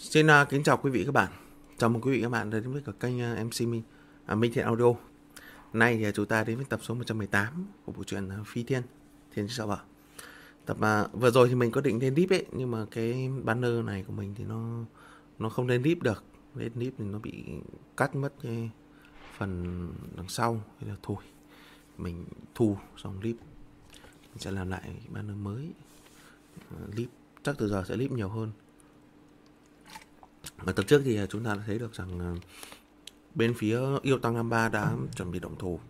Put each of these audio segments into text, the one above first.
Xin kính chào quý vị các bạn. Chào mừng quý vị các bạn đến với cả kênh MC Minh Thiện Audio. Nay thì chúng ta đến với tập số 118 của bộ truyện Phi Thiên Thiên Sợ Vợ. Tập vừa rồi thì mình có định lên clip ấy, nhưng mà cái banner này của mình thì nó không lên clip được. Lên clip thì nó bị cắt mất cái phần đằng sau, hay là thôi mình thu xong clip mình sẽ làm lại banner mới. Clip chắc từ giờ sẽ clip nhiều hơn. Ở tập trước thì chúng ta đã thấy được rằng bên phía Yêu Tăng 53 đã chuẩn bị động thủ.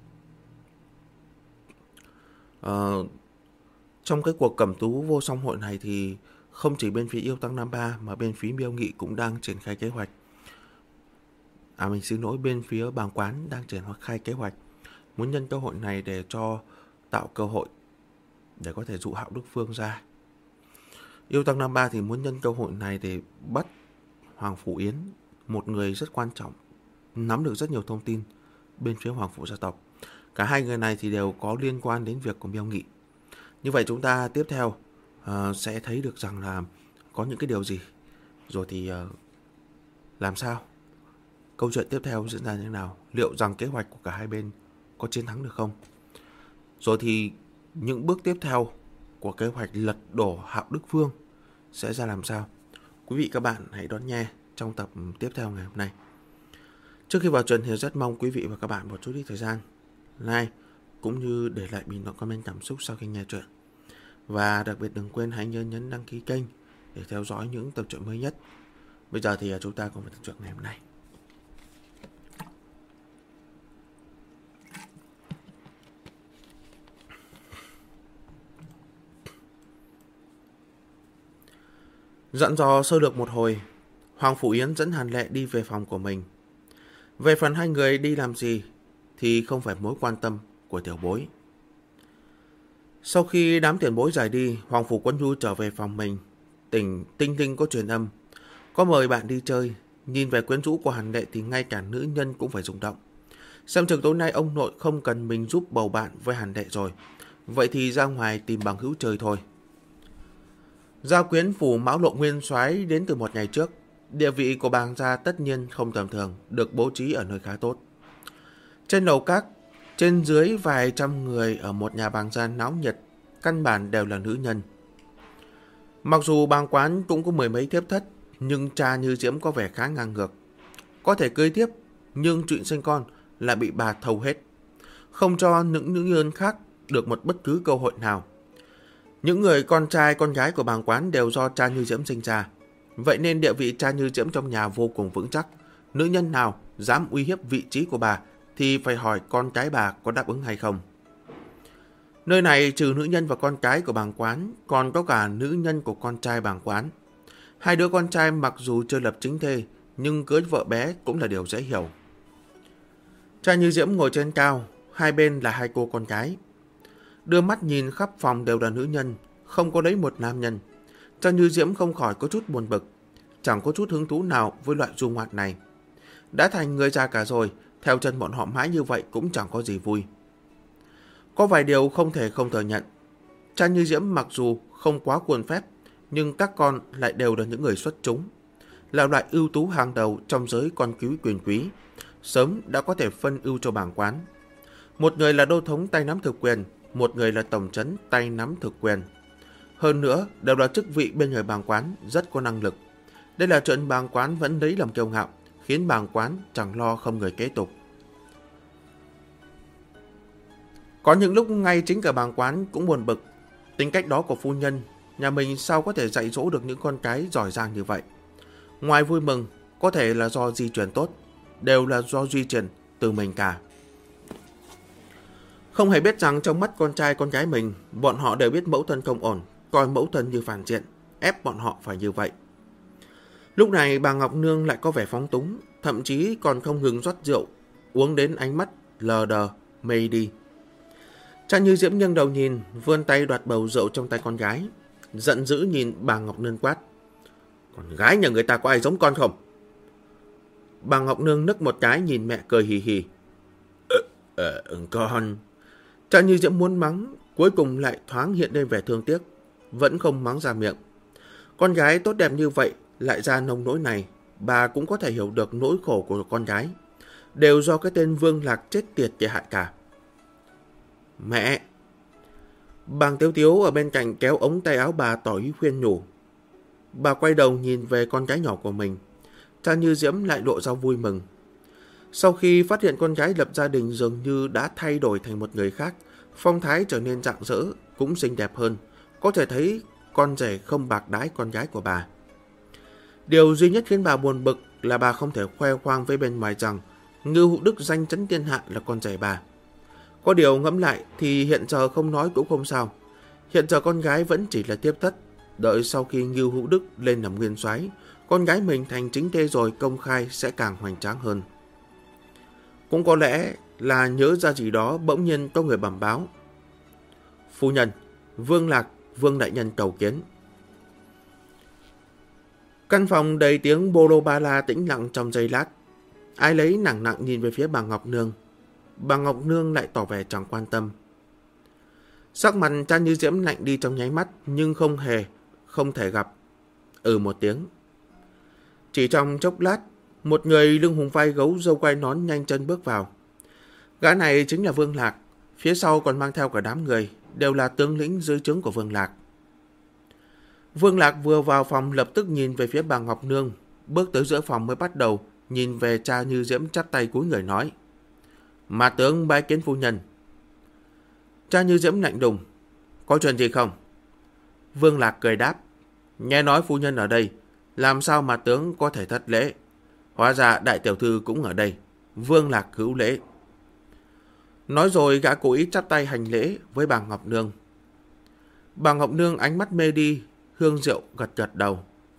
Trong cái cuộc cẩm tú vô song hội này thì không chỉ bên phía Yêu Tăng 53 mà bên phía Miêu Nghị cũng đang triển khai kế hoạch. Mình xin lỗi, bên phía Bàng Quán đang triển khai kế hoạch muốn nhân cơ hội này để tạo cơ hội để có thể dụ Hạo Đức Phương ra. Yêu Tăng 53 thì muốn nhân cơ hội này để bắt Hoàng Phủ Yến, một người rất quan trọng, nắm được rất nhiều thông tin bên phía Hoàng Phủ gia tộc. Cả hai người này thì đều có liên quan đến việc của Miêu Nghị. Như vậy chúng ta tiếp theo sẽ thấy được rằng là có những cái điều gì, rồi thì làm sao, câu chuyện tiếp theo diễn ra như thế nào, liệu rằng kế hoạch của cả hai bên có chiến thắng được không, rồi thì những bước tiếp theo của kế hoạch lật đổ Hạo Đức Phương sẽ ra làm sao. Quý vị các bạn hãy đón nghe trong tập tiếp theo ngày hôm nay. Trước khi vào truyện thì rất mong quý vị và các bạn một chút ít thời gian like cũng như để lại bình luận comment cảm xúc sau khi nghe truyện. Và đặc biệt đừng quên hãy nhấn đăng ký kênh để theo dõi những tập truyện mới nhất. Bây giờ thì chúng ta cùng vào tập truyện ngày hôm nay. Dặn dò sơ lược một hồi, Hoàng Phủ Yến dẫn Hàn Lệ đi về phòng của mình. Về phần hai người đi làm gì thì không phải mối quan tâm của tiểu bối. Sau khi đám tiền bối rời đi, Hoàng Phủ Quân Nhu trở về phòng mình. Tinh Tinh có truyền âm, có mời bạn đi chơi. Nhìn về quyến rũ của Hàn Lệ thì ngay cả nữ nhân cũng phải rung động. Xem chừng tối nay ông nội không cần mình giúp bầu bạn với Hàn Lệ rồi. Vậy thì ra ngoài tìm bằng hữu chơi thôi. Gia quyến phủ Mão Lộ Nguyên Soái đến từ một ngày trước. Địa vị của Bàng gia tất nhiên không tầm thường, được bố trí ở nơi khá tốt. Trên lầu các, trên dưới vài trăm người ở một nhà Bàng gia náo nhiệt, căn bản đều là nữ nhân. Mặc dù Bàng Quán cũng có mười mấy thiếp thất, nhưng cha Như Diễm có vẻ khá ngang ngược. Có thể cưới thiếp, nhưng chuyện sinh con lại bị bà thầu hết, không cho những nữ nhân khác được một bất cứ cơ hội nào. Những người con trai con gái của Bàng Quán đều do cha Như Diễm sinh ra. Vậy nên địa vị cha Như Diễm trong nhà vô cùng vững chắc. Nữ nhân nào dám uy hiếp vị trí của bà thì phải hỏi con cái bà có đáp ứng hay không. Nơi này trừ nữ nhân và con cái của Bàng Quán, còn có cả nữ nhân của con trai Bàng Quán. Hai đứa con trai mặc dù chưa lập chính thê, nhưng cưới vợ bé cũng là điều dễ hiểu. Cha Như Diễm ngồi trên cao, hai bên là hai cô con gái. Đưa mắt nhìn khắp phòng đều là nữ nhân, không có lấy một nam nhân. Cha Như Diễm không khỏi có chút buồn bực, chẳng có chút hứng thú nào với loại du ngoạn này. Đã thành người già cả rồi, theo chân bọn họ mãi như vậy cũng chẳng có gì vui. Có vài điều không thể không thừa nhận. Cha Như Diễm mặc dù không quá khuôn phép, nhưng các con lại đều là những người xuất chúng, là loại ưu tú hàng đầu trong giới con cứu quyền quý, sớm đã có thể phân ưu cho Bàng Quán. Một người là đô thống tay nắm thực quyền, một người là tổng trấn tay nắm thực quyền. Hơn nữa, đều là chức vị bên người Bàng Quán rất có năng lực. Đây là chuyện Bàng Quán vẫn lấy làm kiêu ngạo, khiến Bàng Quán chẳng lo không người kế tục. Có những lúc ngay chính cả Bàng Quán cũng buồn bực. Tính cách đó của phu nhân, nhà mình sao có thể dạy dỗ được những con cái giỏi giang như vậy. Ngoài vui mừng, có thể là do di truyền tốt, đều là do di truyền từ mình cả. Không hề biết rằng trong mắt con trai con gái mình, bọn họ đều biết mẫu thân không ổn, coi mẫu thân như phản diện, ép bọn họ phải như vậy. Lúc này bà Ngọc Nương lại có vẻ phóng túng, thậm chí còn không ngừng rót rượu, uống đến ánh mắt lờ đờ, mê đi. Cha Như Diễm nghiêng đầu nhìn, vươn tay đoạt bầu rượu trong tay con gái, giận dữ nhìn bà Ngọc Nương quát: "Con gái nhà người ta có ai giống con không?" Bà Ngọc Nương nức một cái nhìn mẹ cười hì hì. Con... Cha Như Diễm muốn mắng, cuối cùng lại thoáng hiện lên vẻ thương tiếc, vẫn không mắng ra miệng. Con gái tốt đẹp như vậy lại ra nông nỗi này, bà cũng có thể hiểu được nỗi khổ của con gái. Đều do cái tên Vương Lạc chết tiệt kia hại cả. Mẹ! Bàng Tiếu Tiếu ở bên cạnh kéo ống tay áo bà tỏ ý khuyên nhủ. Bà quay đầu nhìn về con gái nhỏ của mình. Cha Như Diễm lại lộ ra vui mừng. Sau khi phát hiện con gái lập gia đình dường như đã thay đổi thành một người khác, phong thái trở nên rạng rỡ, cũng xinh đẹp hơn. Có thể thấy con rể không bạc đãi con gái của bà. Điều duy nhất khiến bà buồn bực là bà không thể khoe khoang với bên ngoài rằng Ngưu Hữu Đức danh chấn thiên hạ là con rể bà. Có điều ngẫm lại thì hiện giờ không nói cũng không sao. Hiện giờ con gái vẫn chỉ là tiếp thất. Đợi sau khi Ngưu Hữu Đức lên làm nguyên soái, con gái mình thành chính thê rồi công khai sẽ càng hoành tráng hơn. Cũng có lẽ là nhớ ra gì đó, bỗng nhiên có người bẩm báo. Phu nhân, Vương Lạc, Vương đại nhân cầu kiến. Căn phòng đầy tiếng bô lô ba la tĩnh lặng trong giây lát. Ai lấy nặng nặng nhìn về phía bà Ngọc Nương. Bà Ngọc Nương lại tỏ vẻ chẳng quan tâm. Sắc mặt cha Như Diễm lạnh đi trong nháy mắt, nhưng không thể gặp. Một tiếng. Chỉ trong chốc lát, một người lưng hùng vai gấu râu quai nón nhanh chân bước vào. Gã này chính là Vương Lạc, phía sau còn mang theo cả đám người, đều là tướng lĩnh dưới trướng của Vương Lạc. Vương Lạc vừa vào phòng lập tức nhìn về phía bà Ngọc Nương, bước tới giữa phòng mới bắt đầu nhìn về cha Như Diễm chắp tay cúi người nói. Mà tướng bái kiến phu nhân. Cha Như Diễm lạnh đùng. Có chuyện gì không? Vương Lạc cười đáp. Nghe nói phu nhân ở đây, làm sao mà tướng có thể thất lễ? Hóa ra đại tiểu thư cũng ở đây. Vương Lạc hữu lễ. Nói rồi gã cố ý chắp tay hành lễ với bà Ngọc Nương. Bà Ngọc Nương ánh mắt mê đi, hương rượu gật gật đầu.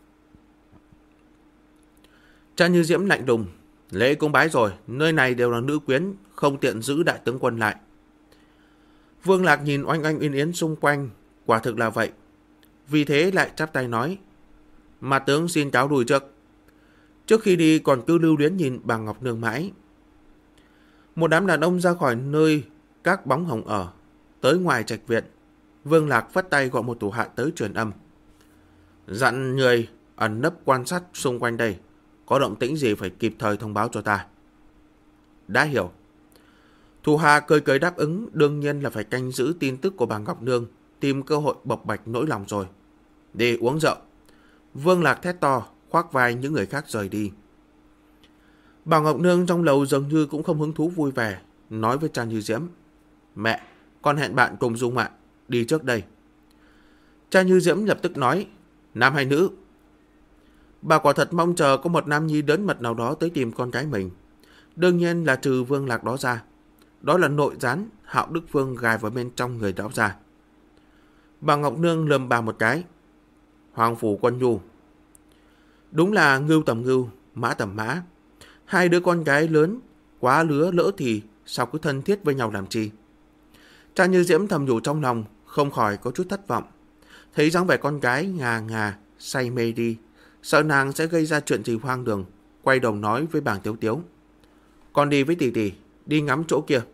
Cha Như Diễm lạnh đùng. Lễ cũng bái rồi, nơi này đều là nữ quyến, không tiện giữ đại tướng quân lại. Vương Lạc nhìn oanh oanh yên yến xung quanh, quả thực là vậy. Vì thế lại chắp tay nói. Mà tướng xin cáo đùi trước. Trước khi đi còn cứ lưu luyến nhìn bà Ngọc Nương mãi. Một đám đàn ông ra khỏi nơi các bóng hồng ở, tới ngoài trạch viện. Vương Lạc phất tay gọi một thủ hạ tới truyền âm. Dặn người ẩn nấp quan sát xung quanh đây. Có động tĩnh gì phải kịp thời thông báo cho ta. Đã hiểu. Thủ hạ cười cười đáp ứng, đương nhiên là phải canh giữ tin tức của bà Ngọc Nương, tìm cơ hội bộc bạch nỗi lòng rồi. Đi uống rượu. Vương Lạc thét to, khoác vai những người khác rời đi. Bà Ngọc Nương trong lầu dường như cũng không hứng thú vui vẻ, nói với cha Như Diễm. Mẹ, con hẹn bạn cùng Dung ạ, đi trước đây. Cha Như Diễm lập tức nói. Nam hay nữ? Bà quả thật mong chờ có một nam nhi đớn mật nào đó tới tìm con gái mình. Đương nhiên là trừ Vương Lạc đó ra. Đó là nội gián Hạo Đức Vương gài vào bên trong người đó ra. Bà Ngọc Nương lườm bà một cái. Hoàng phủ Quân Nhu. Đúng là ngưu tầm ngưu, mã tầm mã. Hai đứa con gái lớn, quá lứa lỡ thì sao cứ thân thiết với nhau làm chi. Cha Như Diễm thầm nhủ trong lòng, không khỏi có chút thất vọng. Thấy dáng vẻ con gái ngà say mê đi, sợ nàng sẽ gây ra chuyện gì hoang đường, quay đầu nói với Bàng Tiếu Tiếu. Con đi với tỷ tỷ, đi ngắm chỗ kia.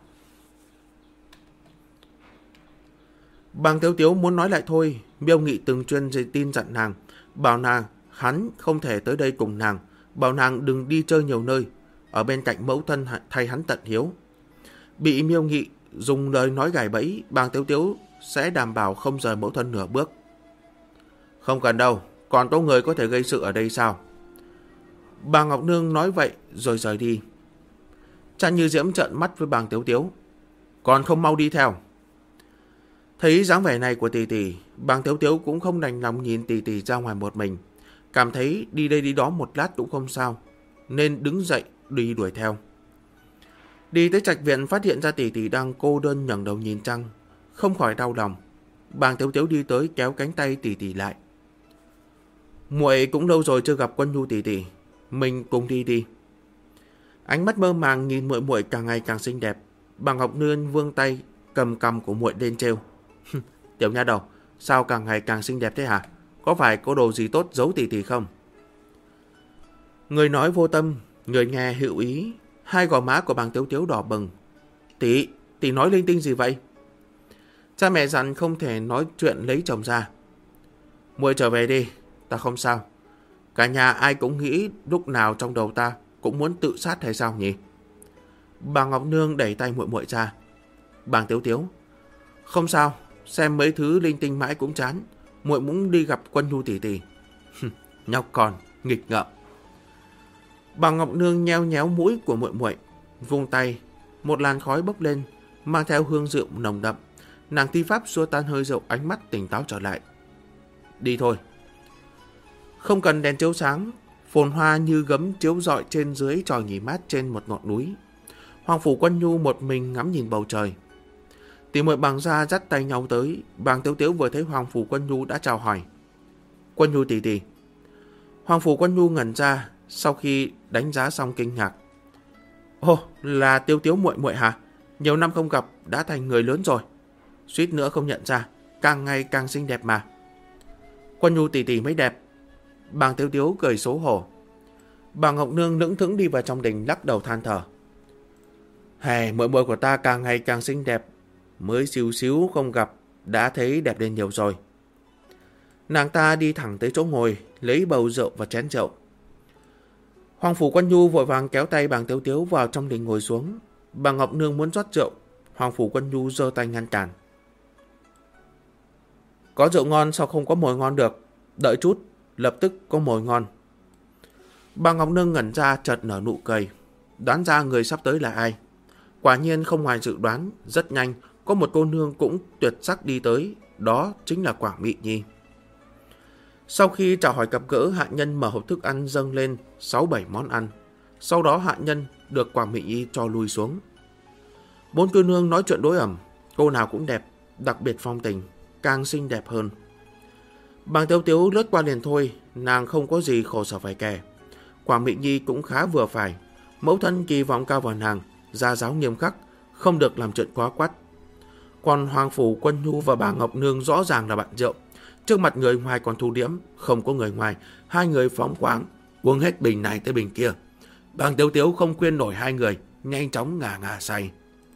Bàng Tiếu Tiếu muốn nói lại thôi, Miêu Nghị từng chuyên dạy tin dặn nàng, bảo nàng hắn không thể tới đây cùng nàng, bảo nàng đừng đi chơi nhiều nơi, ở bên cạnh mẫu thân thay hắn tận hiếu. Bị Miêu Nghị dùng lời nói gài bẫy, Bàng Tiếu Tiếu sẽ đảm bảo không rời mẫu thân nửa bước. Không cần đâu, còn có người có thể gây sự ở đây sao? Bà Ngọc Nương nói vậy rồi rời đi. Cha Như Diễm trợn mắt với Bàng Tiếu Tiếu. Còn không mau đi theo. Thấy dáng vẻ này của tỷ tỷ, Bàng Tiếu Tiếu cũng không đành lòng nhìn tỷ tỷ ra ngoài một mình. Cảm thấy đi đây đi đó một lát cũng không sao, nên đứng dậy đi đuổi theo. Đi tới trạch viện phát hiện ra tỷ tỷ đang cô đơn ngẩng đầu nhìn trăng, không khỏi đau lòng. Bàng Tiếu Tiếu đi tới kéo cánh tay tỷ tỷ lại. Muội cũng lâu rồi chưa gặp Quân Nhu tỷ tỷ, mình cùng đi đi. Ánh mắt mơ màng nhìn muội muội càng ngày càng xinh đẹp. Bàng Ngọc Nương vươn tay cầm cằm của muội lên trêu. Tiểu nha đầu, sao càng ngày càng xinh đẹp thế hả? Có phải có đồ gì tốt giấu tỷ tỷ không? Người nói vô tâm, người nghe hữu ý. Hai gò má của Bàng Tiếu Tiếu đỏ bừng. Tỷ nói linh tinh gì vậy? Cha mẹ dặn không thể nói chuyện lấy chồng ra. Muội trở về đi, ta không sao. Cả nhà ai cũng nghĩ lúc nào trong đầu ta cũng muốn tự sát hay sao nhỉ? Bà Ngọc Nương đẩy tay muội muội ra. Bàng Tiếu Tiếu, không sao, xem mấy thứ linh tinh mãi cũng chán. Muội muốn đi gặp Quân Nhu tỷ tỷ. Nhóc con, nghịch ngợm. Bà Ngọc Nương nheo nhéo mũi của muội muội, vung tay, một làn khói bốc lên, mang theo hương rượu nồng đậm. Nàng thi pháp xua tan hơi rượu, ánh mắt tỉnh táo trở lại. Đi thôi. Không cần đèn chiếu sáng, phồn hoa như gấm chiếu rọi trên dưới tròi nghỉ mát trên một ngọn núi. Hoàng phủ Quân Nhu một mình ngắm nhìn bầu trời. Tỷ muội Bàng gia dắt tay nhau tới. Bàng Tiếu Tiếu vừa thấy Hoàng phủ Quân Nhu đã chào hỏi. Quân Nhu tỷ tỷ. Hoàng phủ Quân Nhu ngẩn ra, sau khi đánh giá xong kinh ngạc. Ồ, là Tiếu Tiếu muội muội hả? Nhiều năm không gặp, đã thành người lớn rồi. Suýt nữa không nhận ra, càng ngày càng xinh đẹp mà. Quân Nhu tỷ tỷ mới đẹp. Bàng Tiếu Tiếu cười xấu hổ. Bà Ngọc Nương lững thững đi vào trong đình, lắc đầu than thở. Hè, muội muội của ta càng ngày càng xinh đẹp, mới xíu xíu không gặp đã thấy đẹp lên nhiều rồi. Nàng ta đi thẳng tới chỗ ngồi, lấy bầu rượu và chén rượu. Hoàng phủ Quân Nhu vội vàng kéo tay Bàng Tiếu Tiếu vào trong đình ngồi xuống. Bà Ngọc Nương muốn rót rượu, Hoàng phủ Quân Nhu giơ tay ngăn cản. Có rượu ngon sao không có mồi ngon được? Đợi chút, lập tức có mồi ngon. Bà Ngọc Nương ngẩn ra, chợt nở nụ cười, đoán ra người sắp tới là ai. Quả nhiên không ngoài dự đoán, rất nhanh có một cô nương cũng tuyệt sắc đi tới, đó chính là Quảng Mị Nhi. Sau khi chào hỏi gặp gỡ, hạ nhân mở hộp thức ăn dâng lên 6-7 món ăn. Sau đó hạ nhân được Quảng Mị Nhi cho lui xuống. 4 cô nương nói chuyện đối ẩm, cô nào cũng đẹp, đặc biệt phong tình, càng xinh đẹp hơn. Bàng Tiếu Tiếu lướt qua liền thôi, nàng không có gì khổ sở phải kể. Quảng Mị Nhi cũng khá vừa phải, mẫu thân kỳ vọng cao vào nàng, gia giáo nghiêm khắc, không được làm chuyện quá quắt. Còn Hoàng phủ Quân Nhu và bà Ngọc Nương rõ ràng là bạn rượu, trước mặt người ngoài còn thu điếm, không có người ngoài, hai người phóng khoáng, uống hết bình này tới bình kia. Bàng Tiếu Tiếu không khuyên nổi hai người, nhanh chóng ngà ngà say.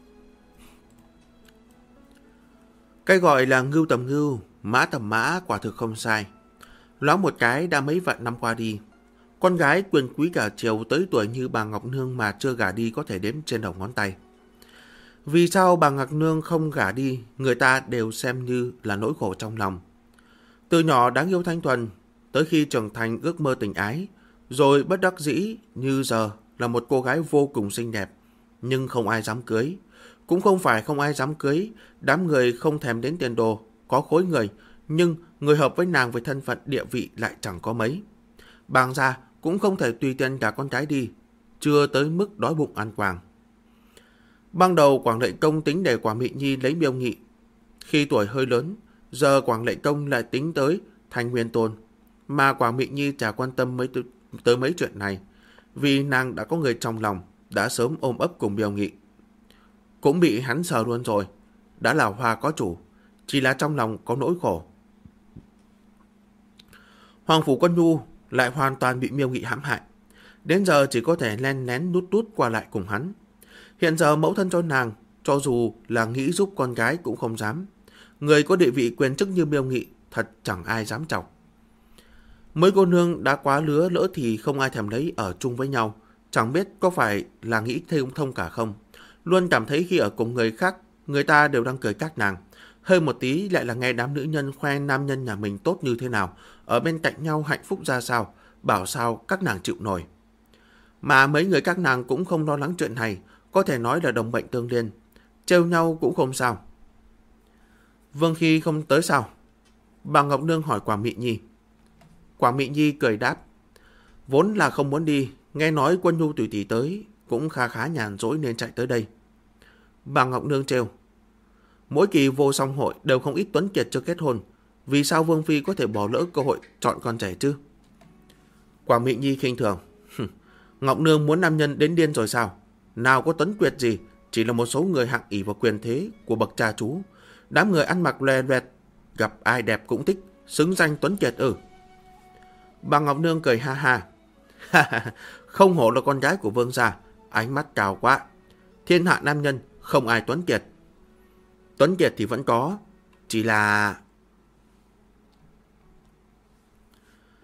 Cái gọi là ngưu tầm ngưu, mã tầm mã quả thực không sai. Loáng một cái đã mấy vạn năm qua đi. Con gái quyền quý cả triều tới tuổi như bà Ngọc Nương mà chưa gả đi có thể đếm trên đầu ngón tay. Vì sao bà Ngọc Nương không gả đi, người ta đều xem như là nỗi khổ trong lòng. Từ nhỏ đáng yêu thanh thuần, tới khi trưởng thành ước mơ tình ái, rồi bất đắc dĩ như giờ là một cô gái vô cùng xinh đẹp, nhưng không ai dám cưới. Cũng không phải không ai dám cưới, đám người không thèm đến tiền đồ, có khối người, nhưng người hợp với nàng với thân phận địa vị lại chẳng có mấy. Bàng gia cũng không thể tùy tiện cả con trái đi, chưa tới mức đói bụng ăn quàng. Ban đầu Quảng Lệ Công tính để Quảng Mị Nhi lấy Miêu Nghị. Khi tuổi hơi lớn, giờ Quảng Lệ Công lại tính tới thành Nguyên Tôn, mà Quảng Mị Nhi chả quan tâm tới mấy chuyện này, vì nàng đã có người trong lòng, đã sớm ôm ấp cùng Miêu Nghị. Cũng bị hắn sờ luôn rồi, đã là hoa có chủ, chỉ là trong lòng có nỗi khổ. Hoàng phủ Quân Nhu lại hoàn toàn bị Miêu Nghị hãm hại, đến giờ chỉ có thể len lén nút tút qua lại cùng hắn. Hiện giờ mẫu thân cho nàng, cho dù là nghĩ giúp con gái cũng không dám. Người có địa vị quyền chức như Miêu Nghị thật chẳng ai dám chọc. Mấy cô nương đã quá lứa lỡ thì không ai thèm lấy ở chung với nhau, chẳng biết có phải là nghĩ thêm thông cả không. Luôn cảm thấy khi ở cùng người khác, người ta đều đang cười các nàng. Hơi một tí lại là nghe đám nữ nhân khoe nam nhân nhà mình tốt như thế nào, ở bên cạnh nhau hạnh phúc ra sao, bảo sao các nàng chịu nổi. Mà mấy người các nàng cũng không lo lắng chuyện này, có thể nói là đồng bệnh tương liên, trêu nhau cũng không sao. Vương Khi không tới sao? Bà Ngọc Nương hỏi Quảng Mị Nhi. Quảng Mị Nhi cười đáp, vốn là không muốn đi, nghe nói Quân Nhu tùy tỷ tới, cũng khá nhàn rỗi nên chạy tới đây. Bà Ngọc Nương trêu, mỗi kỳ vô song hội đều không ít tuấn kiệt chưa kết hôn, vì sao Vương Phi có thể bỏ lỡ cơ hội chọn con trẻ chứ? Quảng Mị Nhi khinh thường, Ngọc Nương muốn nam nhân đến điên rồi sao? Nào có tuấn kiệt gì, chỉ là một số người hạng ỷ vào quyền thế của bậc cha chú. Đám người ăn mặc loè loẹt, gặp ai đẹp cũng thích, xứng danh tuấn kiệt ư? Bà Ngọc Nương cười ha ha. Không hổ là con gái của vương gia, ánh mắt cao quá. Thiên hạ nam nhân, không ai tuấn kiệt. Tuấn kiệt thì vẫn có, chỉ là...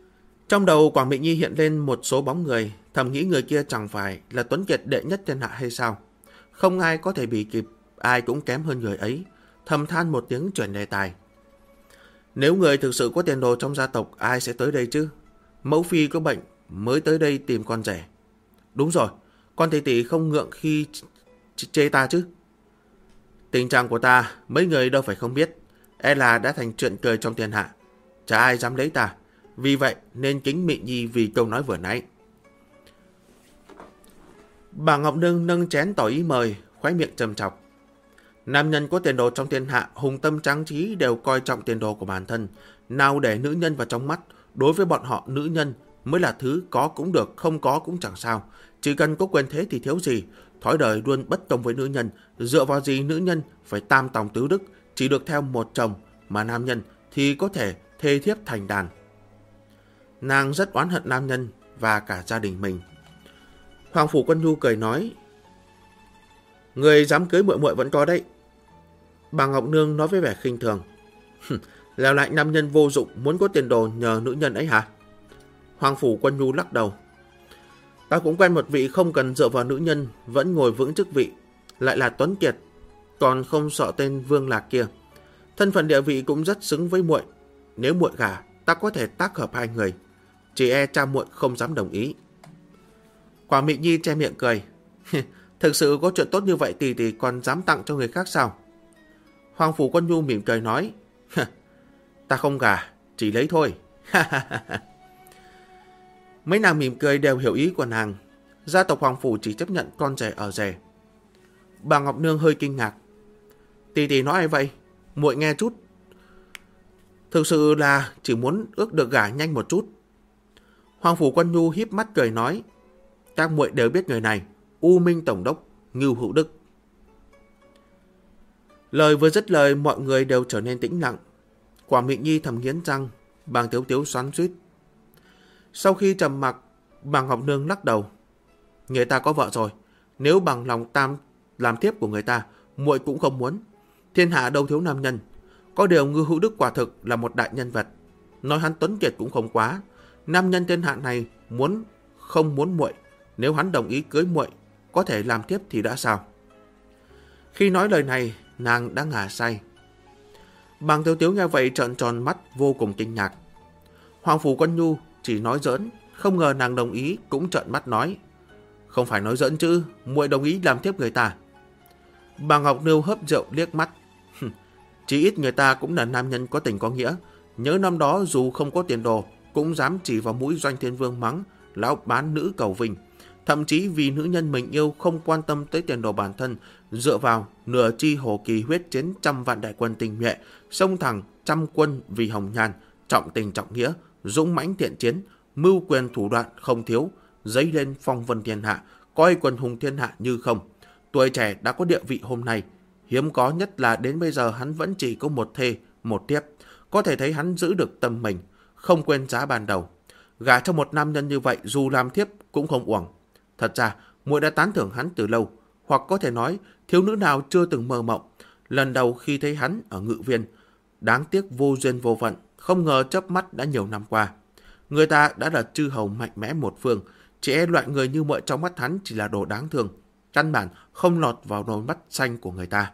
Trong đầu Quảng Mỹ Nhi hiện lên một số bóng người, thầm nghĩ người kia chẳng phải là Tuấn Kiệt đệ nhất thiên hạ hay sao? Không ai có thể bị kịp, ai cũng kém hơn người ấy. Thầm than một tiếng chuyển đề tài. Nếu người thực sự có tiền đồ trong gia tộc, ai sẽ tới đây chứ? Mẫu phi có bệnh mới tới đây tìm con rể. Đúng rồi, con tỷ tỷ không ngượng khi chê ta chứ? Tình trạng của ta, mấy người đâu phải không biết. E là đã thành chuyện cười trong thiên hạ. Chả ai dám lấy ta. Vì vậy nên kính Mị Nhi vì câu nói vừa nãy. Bà Ngọc Nương nâng chén tỏ ý mời, khóe miệng trầm trọc. Nam nhân có tiền đồ trong thiên hạ, hùng tâm tráng trí đều coi trọng tiền đồ của bản thân. Nào để nữ nhân vào trong mắt, đối với bọn họ nữ nhân mới là thứ có cũng được, không có cũng chẳng sao. Chỉ cần có quyền thế thì thiếu gì. Thói đời luôn bất công với nữ nhân, dựa vào gì nữ nhân phải tam tòng tứ đức, chỉ được theo một chồng, mà nam nhân thì có thể thê thiếp thành đàn. Nàng rất oán hận nam nhân và cả gia đình mình. Hoàng Phủ Quân Nhu cười nói, người dám cưới muội muội vẫn có đấy. Bà Ngọc Nương nói với vẻ khinh thường, lèo lại nam nhân vô dụng muốn có tiền đồ nhờ nữ nhân ấy hả? Hoàng Phủ Quân Nhu lắc đầu, ta cũng quen một vị không cần dựa vào nữ nhân vẫn ngồi vững chức vị, lại là Tuấn Kiệt, còn không sợ tên Vương Lạc kia. Thân phận địa vị cũng rất xứng với muội. Nếu muội gả, ta có thể tác hợp hai người. Chỉ e cha muội không dám đồng ý. Quả Mị Nhi che miệng cười. Thực sự có chuyện tốt như vậy tỷ còn dám tặng cho người khác sao? Hoàng Phủ Quân Nhu mỉm cười nói, ta không gả, chỉ lấy thôi. Mấy nàng mỉm cười đều hiểu ý của nàng. Gia tộc Hoàng Phủ chỉ chấp nhận con rể ở rể. Bà Ngọc Nương hơi kinh ngạc. Tỷ nói ai vậy? Muội nghe chút. Thực sự là chỉ muốn ước được gả nhanh một chút. Hoàng Phủ Quân Nhu híp mắt cười nói, các muội đều biết người này, U Minh Tổng đốc Ngưu Hữu Đức. Lời vừa dứt lời, mọi người đều trở nên tĩnh lặng. Quả Mị Nhi thầm nghiến răng, Bàng Tiếu Tiếu xoắn xuýt. Sau khi trầm mặc, bà Ngọc Nương lắc đầu. Người ta có vợ rồi, nếu bằng lòng tam làm thiếp của người ta, muội cũng không muốn. Thiên hạ đâu thiếu nam nhân. Có điều Ngưu Hữu Đức quả thực là một đại nhân vật. Nói hắn tuấn kiệt cũng không quá. Nam nhân thiên hạ này không muốn muội, nếu hắn đồng ý cưới muội, có thể làm tiếp thì đã sao? Khi nói lời này, nàng đã ngả say. Bàng Tiếu Tiếu nghe vậy trợn tròn mắt vô cùng kinh ngạc. Hoàng Phủ Quân Nhu chỉ nói giỡn, không ngờ nàng đồng ý cũng trợn mắt nói, không phải nói giỡn chứ, muội đồng ý làm tiếp người ta. Bà Ngọc Nưu hớp rượu liếc mắt. Chỉ ít người ta cũng là nam nhân có tình có nghĩa. Nhớ năm đó dù không có tiền đồ, cũng dám chỉ vào mũi Doanh Thiên Vương mắng lão bán nữ cầu vinh. Thậm chí vì nữ nhân mình yêu không quan tâm tới tiền đồ bản thân, dựa vào nửa chi hồ kỳ huyết chiến trăm vạn đại quân tình nhuệ, xông thẳng trăm quân vì hồng nhan, trọng tình trọng nghĩa, dũng mãnh thiện chiến, mưu quyền thủ đoạn không thiếu, dấy lên phong vân thiên hạ, coi quần hùng thiên hạ như không. Tuổi trẻ đã có địa vị hôm nay, hiếm có nhất là đến bây giờ hắn vẫn chỉ có một thê, một thiếp. Có thể thấy hắn giữ được tâm mình, không quên giá ban đầu. Gả cho một nam nhân như vậy dù làm thiếp cũng không uổng. Thật ra, muội đã tán thưởng hắn từ lâu, hoặc có thể nói thiếu nữ nào chưa từng mơ mộng. Lần đầu khi thấy hắn ở Ngự Viên, đáng tiếc vô duyên vô phận, không ngờ chớp mắt đã nhiều năm qua. Người ta đã là chư hầu mạnh mẽ một phương, chỉ e loại người như muội trong mắt hắn chỉ là đồ đáng thương, căn bản không lọt vào đôi mắt xanh của người ta.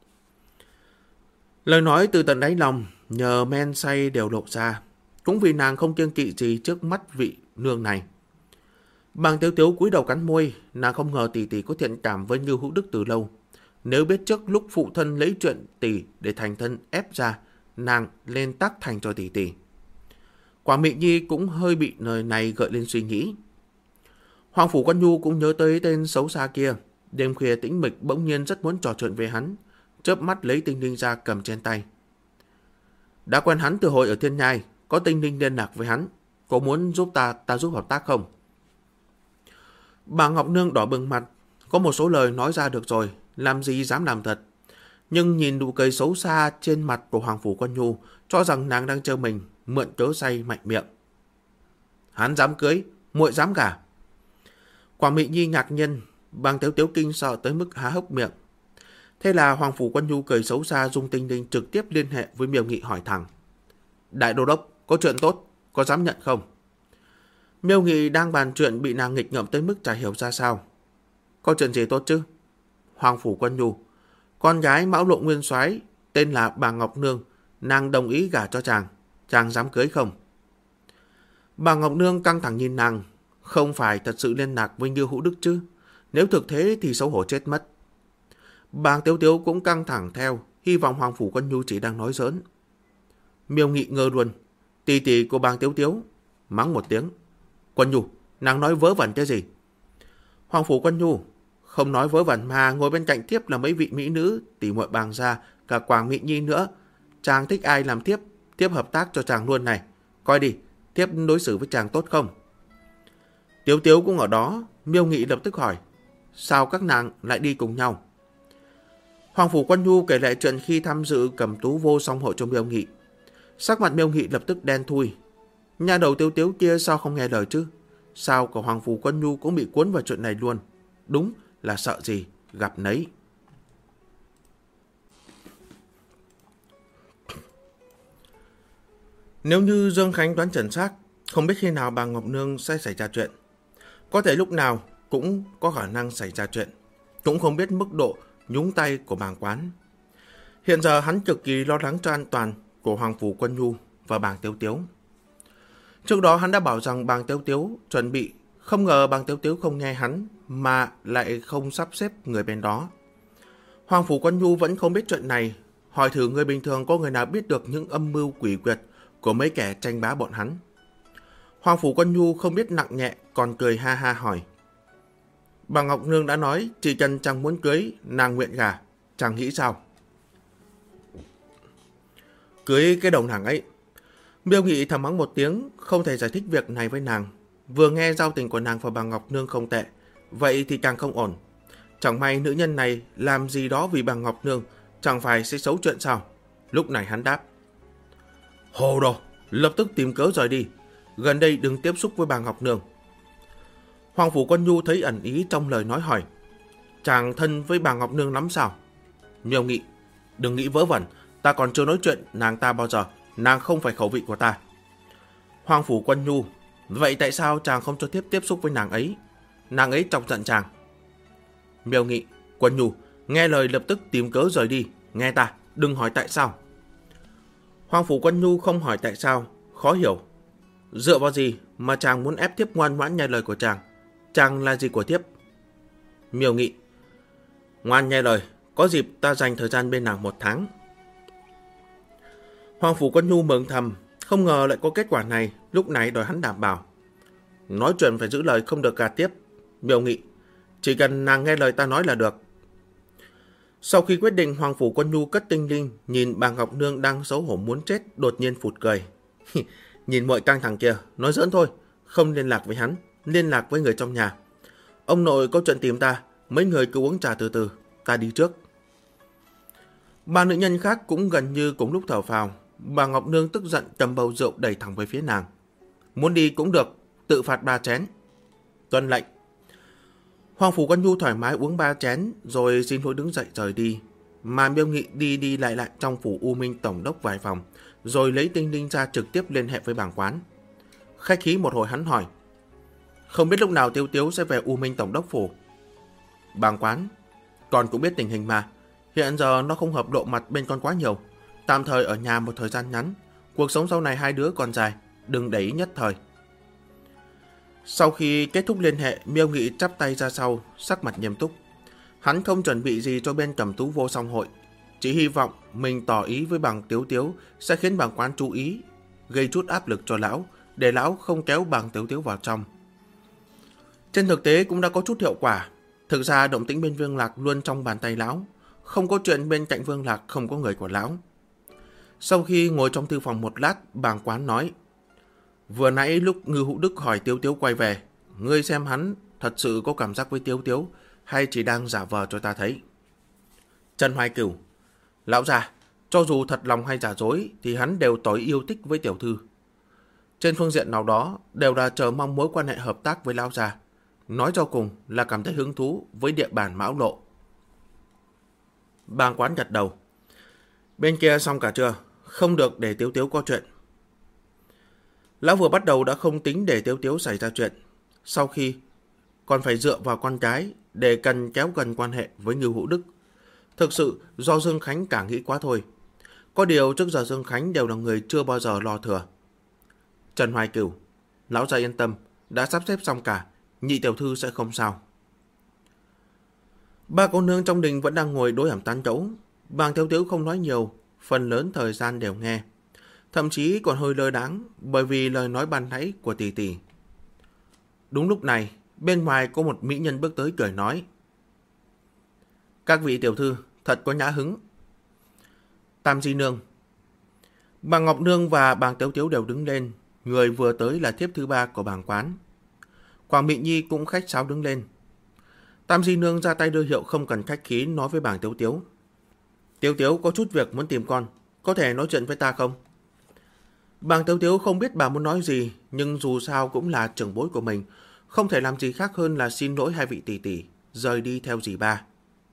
Lời nói từ tận đáy lòng, nhờ men say đều lộ ra, cũng vì nàng không kiêng kỵ gì trước mắt vị nương này. Bàng Tiếu Tiếu cúi đầu cắn môi, nàng không ngờ tỷ có thiện cảm với Ngưu Hữu Đức từ lâu. Nếu biết trước lúc phụ thân lấy chuyện tỷ để thành thân ép ra, nàng lên tác thành cho tỷ. Quả Mị Nhi cũng hơi bị lời này gợi lên suy nghĩ. Hoàng Phủ Quân Nhu cũng nhớ tới tên xấu xa kia. Đêm khuya tĩnh mịch bỗng nhiên rất muốn trò chuyện về hắn, chớp mắt lấy tinh linh ra cầm trên tay. Đã quen hắn từ hồi ở Thiên Nhai, có tinh linh liên lạc với hắn, có muốn giúp ta giúp hợp tác không? Bà Ngọc Nương đỏ bừng mặt, có một số lời nói ra được rồi, làm gì dám làm thật. Nhưng nhìn nụ cười xấu xa trên mặt của Hoàng Phủ Quân Nhu, cho rằng nàng đang chơi mình, mượn cớ say mạnh miệng. Hắn dám cưới, muội dám gả. Quả Mị Nhi ngạc nhiên, Bàng Tiếu Tiếu kinh sợ tới mức há hốc miệng. Thế là Hoàng Phủ Quân Nhu cười xấu xa dùng tinh linh trực tiếp liên hệ với Miêu Nghị hỏi thẳng. Đại đô đốc, có chuyện tốt, có dám nhận không? Miêu Nghị đang bàn chuyện bị nàng nghịch ngợm tới mức chả hiểu ra sao. Có chuyện gì tốt chứ? Hoàng Phủ Quân Nhu, con gái Mão Lộ nguyên soái tên là bà Ngọc Nương, nàng đồng ý gả cho chàng dám cưới không? Bà Ngọc Nương căng thẳng nhìn nàng, không phải thật sự liên lạc với Ngưu Hữu Đức chứ? Nếu thực thế thì xấu hổ chết mất. Bàng Tiếu Tiếu cũng căng thẳng theo, hy vọng Hoàng Phủ Quân Nhu chỉ đang nói giỡn. Miêu Nghị ngơ luôn, tì tì của Bàng Tiếu Tiếu, mắng một tiếng. Quân Nhu, nàng nói vớ vẩn cái gì? Hoàng Phủ Quân Nhu, không nói vớ vẩn mà ngồi bên cạnh thiếp là mấy vị mỹ nữ, tỉ muội Bàng gia, cả Quảng Mỹ Nhi nữa. Chàng thích ai làm thiếp hợp tác cho chàng luôn này. Coi đi, thiếp đối xử với chàng tốt không? Tiếu Tiếu cũng ở đó, Miêu Nghị lập tức hỏi, sao các nàng lại đi cùng nhau? Hoàng Phủ Quân Nhu kể lại chuyện khi tham dự Cẩm Tú Vô Song hội cho Miêu Nghị. Sắc mặt Miêu Nghị lập tức đen thui. Nhà đầu Tiếu Tiếu kia sao không nghe lời chứ? Sao cả Hoàng Phủ Quân Nhu cũng bị cuốn vào chuyện này luôn? Đúng là sợ gì, gặp nấy. Nếu như Dương Khánh đoán chuẩn xác, không biết khi nào bà Ngọc Nương sẽ xảy ra chuyện. Có thể lúc nào cũng có khả năng xảy ra chuyện. Cũng không biết mức độ nhúng tay của Bàng Quán. Hiện giờ hắn cực kỳ lo lắng cho an toàn của Hoàng Phủ Quân Nhu và Bàng Tiếu Tiếu. Trước đó hắn đã bảo rằng Bàng Tiếu Tiếu chuẩn bị, không ngờ Bàng Tiếu Tiếu không nghe hắn mà lại không sắp xếp người bên đó. Hoàng Phủ Quân Nhu vẫn không biết chuyện này, hỏi thử người bình thường có người nào biết được những âm mưu quỷ quyệt của mấy kẻ tranh bá bọn hắn. Hoàng Phủ Quân Nhu không biết nặng nhẹ, còn cười ha ha hỏi. Bà Ngọc Nương đã nói chỉ cần chàng muốn cưới, nàng nguyện gả, chàng nghĩ sao? Cưới cái đồng nàng ấy. Miêu Nghị thầm mắng một tiếng, không thể giải thích việc này với nàng. Vừa nghe giao tình của nàng và bà Ngọc Nương không tệ, vậy thì càng không ổn. Chẳng may nữ nhân này làm gì đó vì bà Ngọc Nương, chẳng phải sẽ xấu chuyện sao? Lúc này hắn đáp. Hồ đồ, lập tức tìm cớ rời đi. Gần đây đừng tiếp xúc với bà Ngọc Nương. Hoàng Phủ Quân Nhu thấy ẩn ý trong lời nói hỏi. Chàng thân với bà Ngọc Nương lắm sao? Miêu Nghị, đừng nghĩ vớ vẩn, ta còn chưa nói chuyện nàng ta bao giờ, nàng không phải khẩu vị của ta. Hoàng Phủ Quân Nhu, vậy tại sao chàng không cho tiếp xúc với nàng ấy? Nàng ấy chọc giận chàng. Miêu Nghị, Quân Nhu, nghe lời lập tức tìm cớ rời đi, nghe ta, đừng hỏi tại sao. Hoàng Phủ Quân Nhu không hỏi tại sao, khó hiểu. Dựa vào gì mà chàng muốn ép thiếp ngoan ngoãn nghe lời của chàng? Chàng là gì của thiếp? Miêu Nghị, ngoan nghe lời, có dịp ta dành thời gian bên nàng 1 tháng. Hoàng Phủ Quân Nhu mừng thầm, không ngờ lại có kết quả này, lúc này đòi hắn đảm bảo. Nói chuyện phải giữ lời, không được gạt tiếp. Miêu Nghị, chỉ cần nàng nghe lời ta nói là được. Sau khi quyết định, Hoàng Phủ Quân Nhu cất tinh linh, nhìn bà Ngọc Nương đang xấu hổ muốn chết, đột nhiên phụt cười. Nhìn muội căng thẳng kìa, nói giỡn thôi, không liên lạc với hắn, liên lạc với người trong nhà. Ông nội có chuyện tìm ta, mấy người cứ uống trà từ từ, ta đi trước. Ba nữ nhân khác cũng gần như cùng lúc thở phào. Bà Ngọc Nương tức giận cầm bầu rượu đẩy thẳng về phía nàng. Muốn đi cũng được, tự phạt 3 chén. Tuân lệnh. Hoàng Phủ Quân Nhu thoải mái uống 3 chén rồi xin lỗi đứng dậy rời đi. Mà Miêu Nghị đi lại trong phủ U Minh tổng đốc vài vòng, rồi lấy tinh linh ra trực tiếp liên hệ với Bàng Quán. Khách khí một hồi hắn hỏi. Không biết lúc nào Tiếu Tiếu sẽ về U Minh tổng đốc phủ? Bàng Quán, con cũng biết tình hình mà. Hiện giờ nó không hợp lộ mặt bên con quá nhiều. Tạm thời ở nhà một thời gian ngắn. Cuộc sống sau này hai đứa còn dài, đừng để ý nhất thời. Sau khi kết thúc liên hệ, Miêu Nghị chắp tay ra sau, sắc mặt nghiêm túc. Hắn không chuẩn bị gì cho bên Cẩm Tú Vô Song hội, chỉ hy vọng mình tỏ ý với Bàng Tiếu Tiếu sẽ khiến Bàng Quán chú ý, gây chút áp lực cho lão, để lão không kéo Bàng Tiếu Tiếu vào trong. Trên thực tế cũng đã có chút hiệu quả. Thực ra động tĩnh bên Vương Lạc luôn trong bàn tay lão, không có chuyện bên cạnh Vương Lạc không có người của lão. Sau khi ngồi trong thư phòng một lát, Bàng Quán nói. Vừa nãy lúc Ngưu Hữu Đức hỏi Tiếu Tiếu quay về, ngươi xem hắn thật sự có cảm giác với Tiếu Tiếu hay chỉ đang giả vờ cho ta thấy? Trần Hoài Cửu, lão già, cho dù thật lòng hay giả dối thì hắn đều tỏ yêu thích với tiểu thư. Trên phương diện nào đó đều là chờ mong mối quan hệ hợp tác với lão già. Nói cho cùng là cảm thấy hứng thú với địa bàn Mão Lộ. Bàng Quán gật đầu. Bên kia xong cả chưa? Không được để Tiếu Tiếu có chuyện. Lão vừa bắt đầu đã không tính để Tiếu Tiếu xảy ra chuyện. Sau khi còn phải dựa vào con cái để cần kéo gần quan hệ với Ngưu Hữu Đức. Thực sự do Dương Khánh càng nghĩ quá thôi. Có điều trước giờ Dương Khánh đều là người chưa bao giờ lo thừa. Trần Hoài Cửu, lão gia yên tâm, đã sắp xếp xong cả, nhị tiểu thư sẽ không sao. Ba cô nương trong đình vẫn đang ngồi đối ẩm tán gẫu. Bàng Tiếu Tiếu không nói nhiều, phần lớn thời gian đều nghe. Thậm chí còn hơi lơ đãng bởi vì lời nói ban nãy của tỷ tỷ. Đúng lúc này, bên ngoài có một mỹ nhân bước tới cười nói: Các vị tiểu thư thật có nhã hứng. Tam Di Nương. Bàng Ngọc Nương và Bàng Tiếu Tiếu đều đứng lên. Người vừa tới là thiếp thứ ba của bàng quán. Quảng Mị Nhi cũng khách sáo đứng lên. Tam Di Nương ra tay đưa hiệu không cần khách khí nói với Bàng Tiếu Tiếu: Tiếu Tiếu có chút việc muốn tìm con, có thể nói chuyện với ta không? Bàng Tiếu Tiếu không biết bà muốn nói gì, nhưng dù sao cũng là trưởng bối của mình, không thể làm gì khác hơn là xin lỗi hai vị tỷ tỷ, rời đi theo dì ba.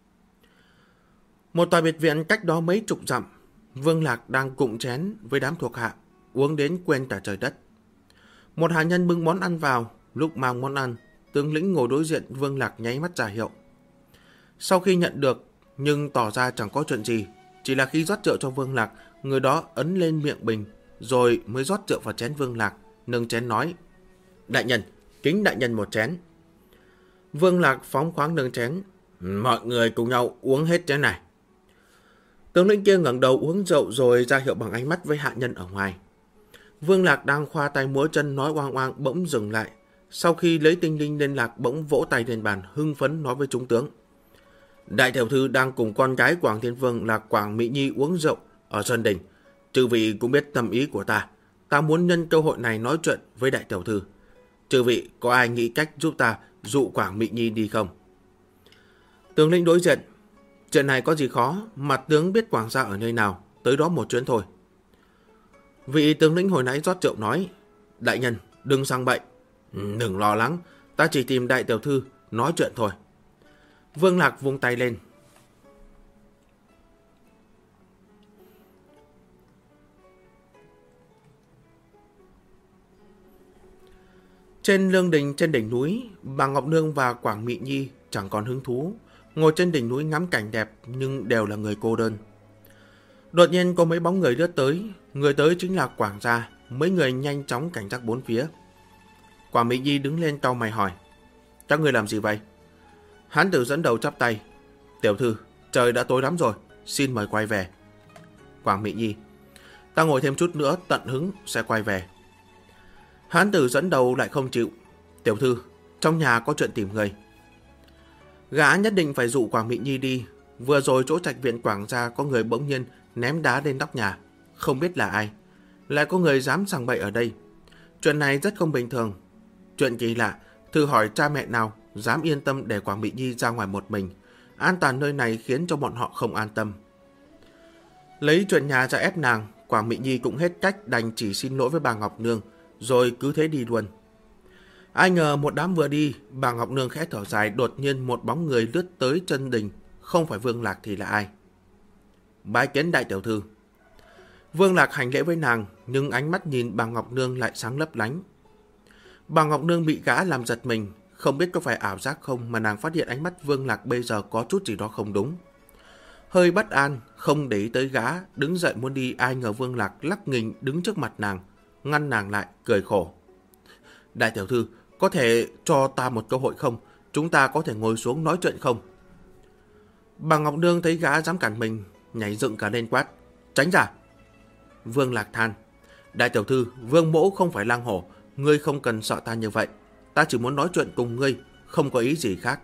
Một tòa biệt viện cách đó mấy chục dặm, Vương Lạc đang cụng chén với đám thuộc hạ, uống đến quên cả trời đất. Một hạ nhân bưng món ăn vào, lúc mang món ăn, tướng lĩnh ngồi đối diện Vương Lạc nháy mắt ra hiệu. Sau khi nhận được, nhưng tỏ ra chẳng có chuyện gì, chỉ là khi rót rượu cho Vương Lạc, người đó ấn lên miệng bình, rồi mới rót rượu vào chén Vương Lạc, nâng chén nói: Đại nhân, kính đại nhân một chén. Vương Lạc phóng khoáng nâng chén: Mọi người cùng nhau uống hết chén này. Tướng lĩnh kia ngẩng đầu uống rượu rồi ra hiệu bằng ánh mắt với hạ nhân ở ngoài. Vương Lạc đang khoa tay múa chân nói oang oang bỗng dừng lại. Sau khi lấy tinh linh liên lạc bỗng vỗ tay lên bàn hưng phấn nói với chúng tướng: Đại tiểu thư đang cùng con gái Quảng Thiên Vương là Quảng Mỹ Nhi uống rượu ở sân đình. Chư vị cũng biết tâm ý của ta. Ta muốn nhân cơ hội này nói chuyện với đại tiểu thư. Chư vị có ai nghĩ cách giúp ta dụ Quảng Mỹ Nhi đi không? Tướng lĩnh đối diện: Chuyện này có gì khó, mặt tướng biết Quảng gia ở nơi nào, tới đó một chuyến thôi. Vị tướng lĩnh hồi nãy rót rượu nói: Đại nhân, đừng sang bệnh. Đừng lo lắng, ta chỉ tìm đại tiểu thư nói chuyện thôi. Vương Lạc vung tay lên. Trên lương đình trên đỉnh núi, bà Ngọc Nương và Quảng Mị Nhi chẳng còn hứng thú, ngồi trên đỉnh núi ngắm cảnh đẹp nhưng đều là người cô đơn. Đột nhiên có mấy bóng người lướt tới, người tới chính là Quảng gia, mấy người nhanh chóng cảnh giác bốn phía. Quảng Mị Nhi đứng lên cau mày hỏi: Các người làm gì vậy? Hán tử dẫn đầu chắp tay: Tiểu thư, trời đã tối lắm rồi, xin mời quay về. Quảng Mị Nhi: Ta ngồi thêm chút nữa tận hứng sẽ quay về. Hán tử dẫn đầu lại không chịu: Tiểu thư, trong nhà có chuyện tìm người. Gã nhất định phải dụ Quảng Mị Nhi đi. Vừa rồi chỗ trạch viện Quảng gia có người bỗng nhiên ném đá lên nóc nhà, không biết là ai. Lại có người dám sằng bậy ở đây. Chuyện này rất không bình thường. Chuyện kỳ lạ, thử hỏi cha mẹ nào dám yên tâm để Quảng Mị Nhi ra ngoài một mình. An toàn nơi này khiến cho bọn họ không an tâm. Lấy chuyện nhà ra ép nàng, Quảng Mị Nhi cũng hết cách đành chỉ xin lỗi với bà Ngọc Nương, rồi cứ thế đi luôn. Ai ngờ một đám vừa đi, bà Ngọc Nương khẽ thở dài, đột nhiên một bóng người lướt tới chân đình, không phải Vương Lạc thì là ai? Bái kiến đại tiểu thư. Vương Lạc hành lễ với nàng, nhưng ánh mắt nhìn bà Ngọc Nương lại sáng lấp lánh. Bà Ngọc Nương bị gã làm giật mình, không biết có phải ảo giác không mà nàng phát hiện ánh mắt Vương Lạc bây giờ có chút gì đó không đúng. Hơi bất an, không để ý tới gã, đứng dậy muốn đi, ai ngờ Vương Lạc lắc nghình đứng trước mặt nàng, ngăn nàng lại, cười khổ. Đại tiểu thư, có thể cho ta một cơ hội không? Chúng ta có thể ngồi xuống nói chuyện không? Bà Ngọc Nương thấy gã dám cản mình, nhảy dựng cả lên quát: Tránh ra! Vương Lạc than: Đại tiểu thư, Vương mỗ không phải lang hổ, ngươi không cần sợ ta như vậy. Ta chỉ muốn nói chuyện cùng ngươi, không có ý gì khác.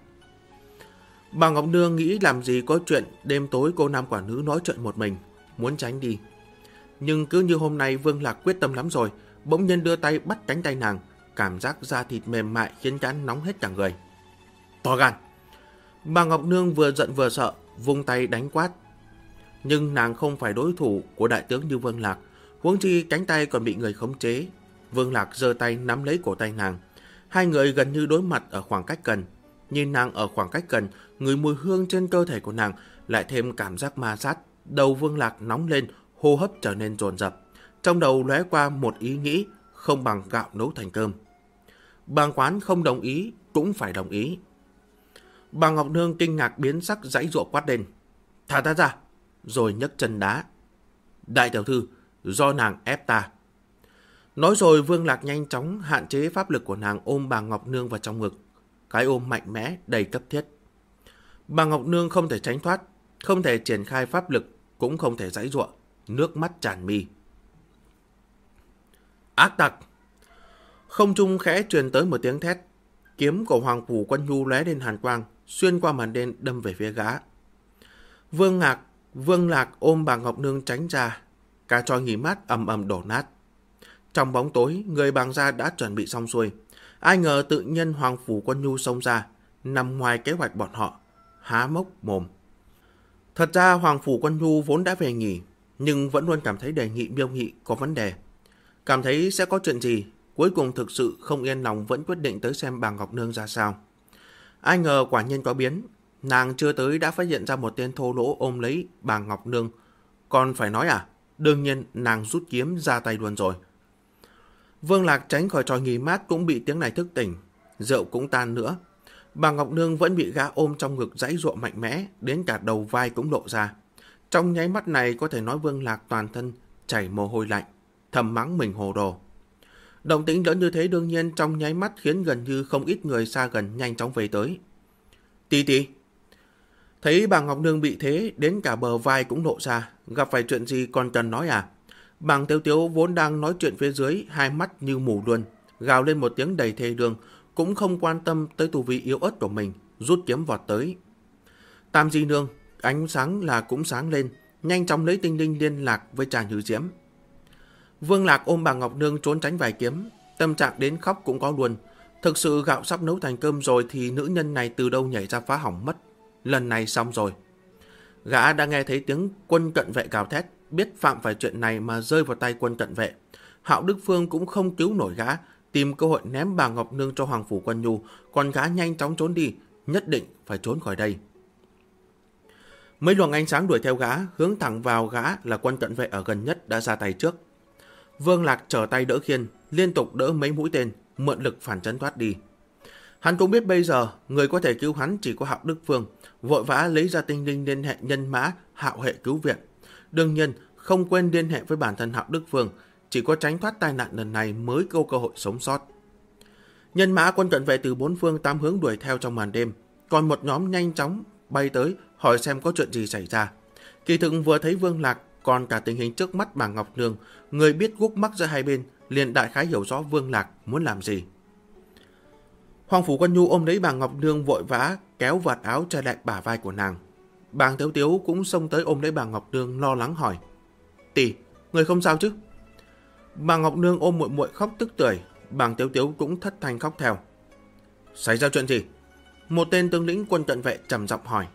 Bà Ngọc Nương nghĩ làm gì có chuyện đêm tối cô nam quả nữ nói chuyện một mình, muốn tránh đi. Nhưng cứ như hôm nay Vương Lạc quyết tâm lắm rồi, bỗng nhiên đưa tay bắt cánh tay nàng, cảm giác da thịt mềm mại khiến trán nóng hết cả người. To gan! Bà Ngọc Nương vừa giận vừa sợ, vung tay đánh quát. Nhưng nàng không phải đối thủ của đại tướng như Vương Lạc, huống chi cánh tay còn bị người khống chế. Vương Lạc giơ tay nắm lấy cổ tay nàng. Hai người gần như đối mặt ở khoảng cách gần. Nhìn nàng ở khoảng cách gần, người mùi hương trên cơ thể của nàng lại thêm cảm giác ma sát. Đầu Vương Lạc nóng lên, hô hấp trở nên dồn dập. Trong đầu lóe qua một ý nghĩ, không bằng gạo nấu thành cơm. Bàng Quán không đồng ý cũng phải đồng ý. Bà Ngọc Nương kinh ngạc biến sắc giãy giụa quát lên: "Thả ta ra!" Rồi nhấc chân đá. "Đại tiểu thư, do nàng ép ta." Nói rồi Vương Lạc nhanh chóng hạn chế pháp lực của nàng, ôm bà Ngọc Nương vào trong ngực. Cái ôm mạnh mẽ đầy cấp thiết. Bà Ngọc Nương không thể tránh thoát, không thể triển khai pháp lực, cũng không thể giãy giụa, nước mắt tràn mi. Ác tặc! Không trung khẽ truyền tới một tiếng thét. Kiếm của Hoàng Phủ Quân Nhu lóe lên hàn quang, xuyên qua màn đêm đâm về phía gã. Vương Lạc ôm bà Ngọc Nương tránh ra, cả tròi nghỉ mát ầm ầm đổ nát. Trong bóng tối, người Bàng gia đã chuẩn bị xong xuôi. Ai ngờ tự nhiên Hoàng Phủ Quân Nhu xông ra, nằm ngoài kế hoạch bọn họ, há mốc mồm. Thật ra Hoàng Phủ Quân Nhu vốn đã về nghỉ, nhưng vẫn luôn cảm thấy đề nghị Miêu Nghị có vấn đề. Cảm thấy sẽ có chuyện gì, cuối cùng thực sự không yên lòng vẫn quyết định tới xem bà Ngọc Nương ra sao. Ai ngờ quả nhiên có biến, nàng chưa tới đã phát hiện ra một tên thô lỗ ôm lấy bà Ngọc Nương. Còn phải nói à? Đương nhiên nàng rút kiếm ra tay luôn rồi. Vương Lạc tránh khỏi tròi nghỉ mát cũng bị tiếng này thức tỉnh, rượu cũng tan nữa. Bà Ngọc Nương vẫn bị gã ôm trong ngực giãy giụa mạnh mẽ, đến cả đầu vai cũng lộ ra. Trong nháy mắt này có thể nói Vương Lạc toàn thân chảy mồ hôi lạnh, thầm mắng mình hồ đồ. Động tĩnh lớn như thế đương nhiên trong nháy mắt khiến gần như không ít người xa gần nhanh chóng về tới. Tí tí! Thấy bà Ngọc Nương bị thế, đến cả bờ vai cũng lộ ra, gặp phải chuyện gì còn cần nói à? Bàng Tiếu Tiếu vốn đang nói chuyện phía dưới, hai mắt như mù luôn, gào lên một tiếng đầy thê lương, cũng không quan tâm tới tu vi yếu ớt của mình, rút kiếm vọt tới. Tam Di Nương, ánh sáng là cũng sáng lên, nhanh chóng lấy tinh linh liên lạc với Trà Như Diễm. Vương Lạc ôm bà Ngọc Nương trốn tránh vài kiếm, tâm trạng đến khóc cũng có luôn. Thực sự gạo sắp nấu thành cơm rồi thì nữ nhân này từ đâu nhảy ra phá hỏng mất. Lần này xong rồi. Gã đã nghe thấy tiếng quân cận vệ gào thét, biết phạm phải chuyện này mà rơi vào tay quân cận vệ. Hạo Đức Phương cũng không cứu nổi gã, tìm cơ hội ném bà Ngọc Nương cho Hoàng Phủ Quân Nhu, còn gã nhanh chóng trốn đi, nhất định phải trốn khỏi đây. Mấy luồng ánh sáng đuổi theo gã, hướng thẳng vào gã là quân cận vệ ở gần nhất đã ra tay trước. Vương Lạc trở tay đỡ khiên, liên tục đỡ mấy mũi tên, mượn lực phản chấn thoát đi. Hắn cũng biết bây giờ người có thể cứu hắn chỉ có Hạo Đức Phương, vội vã lấy ra tinh linh liên hệ nhân mã Hạo hệ cứu viện. Đương nhiên không quên liên hệ với bản thân Hạo Đức Phương, chỉ có tránh thoát tai nạn lần này mới có cơ hội sống sót. Nhân mã quân cận vệ từ bốn phương tám hướng đuổi theo trong màn đêm, còn một nhóm nhanh chóng bay tới hỏi xem có chuyện gì xảy ra. Kỳ thực vừa thấy Vương Lạc còn cả tình hình trước mắt bà Ngọc Nương, người biết gút mắc giữa hai bên liền đại khái hiểu rõ Vương Lạc muốn làm gì. Hoàng Phủ Quân Nhu ôm lấy bà Ngọc Nương vội vã kéo vạt áo che lại bả vai của nàng. Bàng Tiếu Tiếu cũng xông tới ôm lấy bà Ngọc Nương lo lắng hỏi: "Tỷ, người không sao chứ?" Bà Ngọc Nương ôm muội muội khóc tức tưởi, Bàng Tiếu Tiếu cũng thất thanh khóc theo. "Xảy ra chuyện gì?" Một tên tướng lĩnh quân cận vệ trầm giọng hỏi.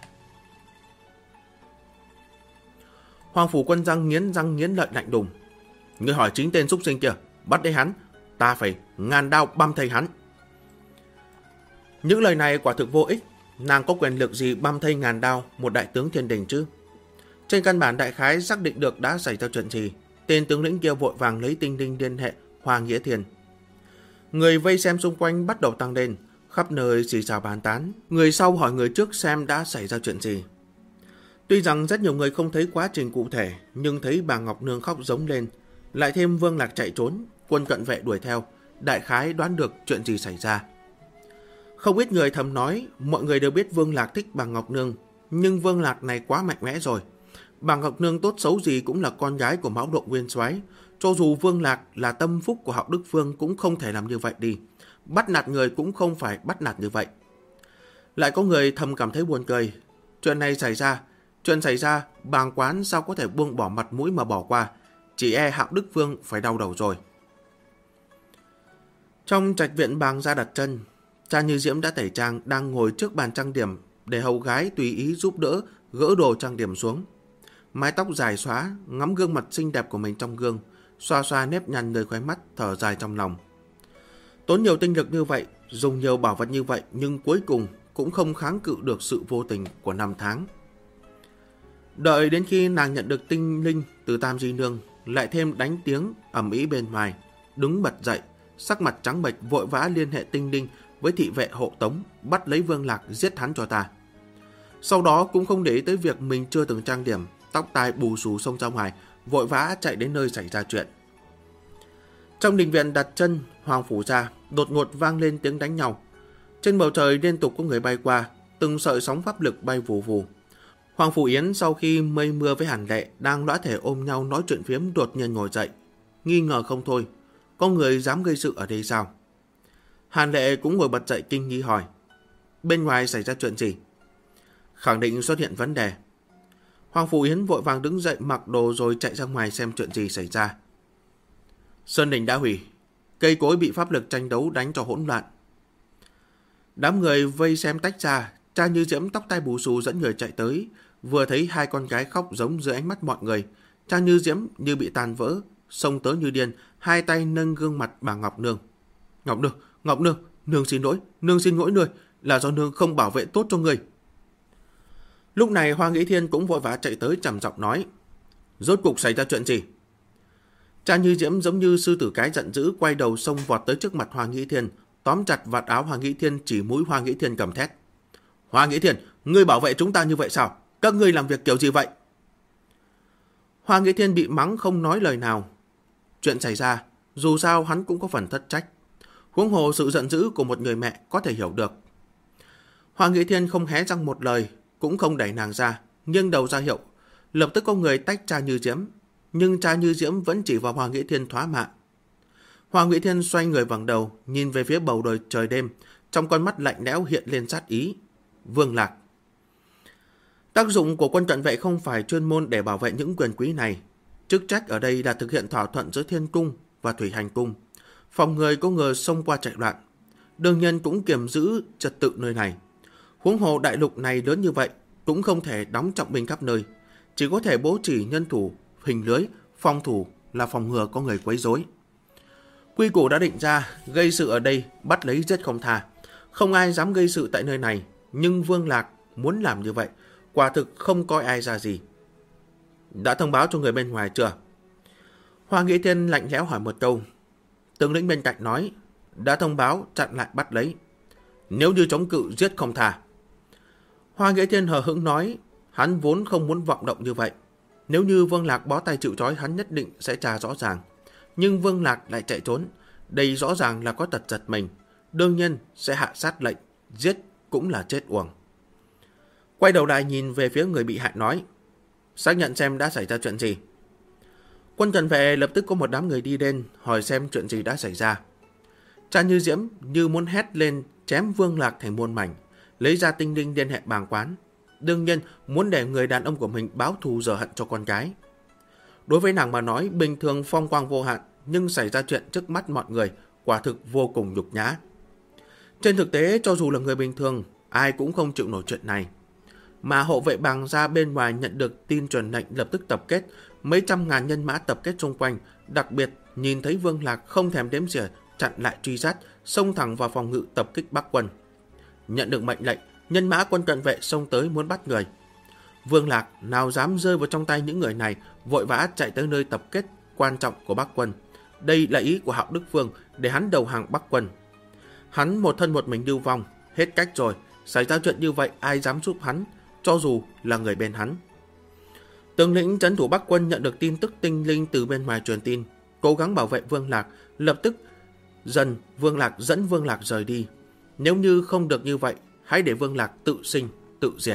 Hoàng Phủ Quân răng nghiến lợi lạnh đùng: "Ngươi hỏi chính tên xúc sinh kia, bắt lấy hắn, ta phải ngàn đao băm thây hắn." Những lời này quả thực vô ích, nàng có quyền lực gì băm thây ngàn đao một đại tướng thiên đình chứ? Trên căn bản đại khái xác định được đã xảy ra chuyện gì, tên tướng lĩnh kia vội vàng lấy tinh linh liên hệ Hoa Nghĩa Thiền. Người vây xem xung quanh bắt đầu tăng lên, khắp nơi xì xào bàn tán, người sau hỏi người trước xem đã xảy ra chuyện gì. Tuy rằng rất nhiều người không thấy quá trình cụ thể, nhưng thấy bà Ngọc Nương khóc giống lên, lại thêm Vương Lạc chạy trốn, quân cận vệ đuổi theo, đại khái đoán được chuyện gì xảy ra. Không ít người thầm nói, mọi người đều biết Vương Lạc thích bà Ngọc Nương, nhưng Vương Lạc này quá mạnh mẽ rồi. Bà Ngọc Nương tốt xấu gì cũng là con gái của Mão Độ Nguyên Soái, cho dù Vương Lạc là tâm phúc của Hạo Đức Phương cũng không thể làm như vậy đi. Bắt nạt người cũng không phải bắt nạt như vậy. Lại có người thầm cảm thấy buồn cười. Chuyện xảy ra, Bàng Quán sao có thể buông bỏ mặt mũi mà bỏ qua, chỉ e Hạo Đức Phương phải đau đầu rồi. Trong trạch viện Bàng gia đặt chân, Trà Như Diễm đã tẩy trang, đang ngồi trước bàn trang điểm để hầu gái tùy ý giúp đỡ gỡ đồ trang điểm xuống. Mái tóc dài xóa, ngắm gương mặt xinh đẹp của mình trong gương, xoa xoa nếp nhăn nơi khóe mắt, thở dài trong lòng. Tốn nhiều tinh lực như vậy, dùng nhiều bảo vật như vậy, nhưng cuối cùng cũng không kháng cự được sự vô tình của năm tháng. Đợi đến khi nàng nhận được tinh linh từ Tam Di Nương, lại thêm đánh tiếng ầm ĩ bên ngoài, đứng bật dậy, sắc mặt trắng bệch vội vã liên hệ tinh linh với thị vệ hộ tống, bắt lấy Vương Lạc giết hắn cho ta. Sau đó cũng không để ý tới việc mình chưa từng trang điểm, tóc tai bù xù xông ra ngoài, vội vã chạy đến nơi xảy ra chuyện. Trong đình viện đặt chân Hoàng phủ ra, đột ngột vang lên tiếng đánh nhau. Trên bầu trời liên tục có người bay qua, từng sợi sóng pháp lực bay vù vù. Hoàng Phủ Yến sau khi mây mưa với Hàn Lệ đang lõa thể ôm nhau nói chuyện phiếm đột nhiên ngồi dậy, nghi ngờ không thôi, có người dám gây sự ở đây sao? Hàn Lệ cũng ngồi bật dậy kinh nghi hỏi, bên ngoài xảy ra chuyện gì? Khẳng định xuất hiện vấn đề. Hoàng Phủ Yến vội vàng đứng dậy mặc đồ rồi chạy ra ngoài xem chuyện gì xảy ra. Sơn đình đã hủy, cây cối bị pháp lực tranh đấu đánh cho hỗn loạn. Đám người vây xem tách ra, Cha Như Diễm tóc tai bù xù dẫn người chạy tới, vừa thấy hai con gái khóc giống dưới ánh mắt mọi người, Cha Như Diễm như bị tan vỡ, xông tới như điên, hai tay nâng gương mặt bà Ngọc Nương. Ngọc Nương, nương xin lỗi nương, là do nương không bảo vệ tốt cho người. Lúc này Hoa Nghĩ Thiên cũng vội vã chạy tới trầm giọng nói, rốt cục xảy ra chuyện gì? Cha Như Diễm giống như sư tử cái giận dữ quay đầu xông vọt tới trước mặt Hoa Nghĩ Thiên, tóm chặt vạt áo Hoa Nghĩ Thiên chỉ mũi Hoa Nghĩ Thiên cầm thét. Hoa Nghĩ Thiên, ngươi bảo vệ chúng ta như vậy sao? Các ngươi làm việc kiểu gì vậy? Hoa Nghĩ Thiên bị mắng không nói lời nào. Chuyện xảy ra, dù sao hắn cũng có phần thất trách. Huống hồ sự giận dữ của một người mẹ có thể hiểu được. Hoa Nghĩ Thiên không hé răng một lời, cũng không đẩy nàng ra, nghiêng đầu ra hiệu. Lập tức có người tách Cha Như Diễm, nhưng Cha Như Diễm vẫn chỉ vào Hoa Nghĩ Thiên thoá mạ. Hoa Nghĩ Thiên xoay người vòng đầu, nhìn về phía bầu trời đêm, trong con mắt lạnh lẽo hiện lên sát ý. Vương Lạc. Tác dụng của quân cận vệ không phải chuyên môn để bảo vệ những quyền quý này. Chức trách ở đây là thực hiện thỏa thuận giữa Thiên Cung và Thủy Hành Cung, phòng người có ngờ xông qua chạy loạn. Đương nhiên cũng kiềm giữ trật tự nơi này. Huống hồ đại lục này lớn như vậy, cũng không thể đóng trọng binh khắp nơi, chỉ có thể bố trí nhân thủ, hình lưới, phòng thủ là phòng ngừa có người quấy rối. Quy củ đã định ra, gây sự ở đây bắt lấy giết không tha, không ai dám gây sự tại nơi này. Nhưng Vương Lạc muốn làm như vậy, quả thực không coi ai ra gì. Đã thông báo cho người bên ngoài chưa? Hoa Nghĩ Thiên lạnh lẽo hỏi một câu. Tướng lĩnh bên cạnh nói, đã thông báo, chặn lại bắt lấy. Nếu như chống cự giết không tha. Hoa Nghĩ Thiên hờ hững nói, hắn vốn không muốn vọng động như vậy. Nếu như Vương Lạc bó tay chịu trói, hắn nhất định sẽ tra rõ ràng. Nhưng Vương Lạc lại chạy trốn, đây rõ ràng là có tật giật mình, đương nhiên sẽ hạ sát lệnh, giết cũng là chết uổng. Quay đầu lại nhìn về phía người bị hại nói, xác nhận xem đã xảy ra chuyện gì. Quân cận vệ lập tức có một đám người đi đến hỏi xem chuyện gì đã xảy ra. Cha Như Diễm như muốn hét lên chém Vương Lạc thành muôn mảnh, lấy ra tinh linh liên hệ bàng quán, đương nhiên muốn để người đàn ông của mình báo thù rửa hận cho con gái. Đối với nàng mà nói, bình thường phong quang vô hạn, nhưng xảy ra chuyện trước mắt mọi người quả thực vô cùng nhục nhã. Trên thực tế, cho dù là người bình thường, ai cũng không chịu nổi chuyện này. Mà hộ vệ bàng gia bên ngoài nhận được tin truyền lệnh lập tức tập kết, mấy trăm ngàn nhân mã tập kết xung quanh, đặc biệt nhìn thấy Vương Lạc không thèm đếm xỉa, chặn lại truy sát, xông thẳng vào phòng ngự tập kích Bắc quân. Nhận được mệnh lệnh, nhân mã quân cận vệ xông tới muốn bắt người. Vương Lạc nào dám rơi vào trong tay những người này, vội vã chạy tới nơi tập kết quan trọng của Bắc quân. Đây là ý của Hạo Đức Vương để hắn đầu hàng Bắc quân. Hắn một thân một mình lưu vong, hết cách rồi, xảy ra chuyện như vậy ai dám giúp hắn, cho dù là người bên hắn. Tướng lĩnh trấn thủ Bắc quân nhận được tin tức tinh linh từ bên ngoài truyền tin, cố gắng bảo vệ Vương Lạc, lập tức dẫn Vương Lạc rời đi. Nếu như không được như vậy, hãy để Vương Lạc tự sinh, tự diệt.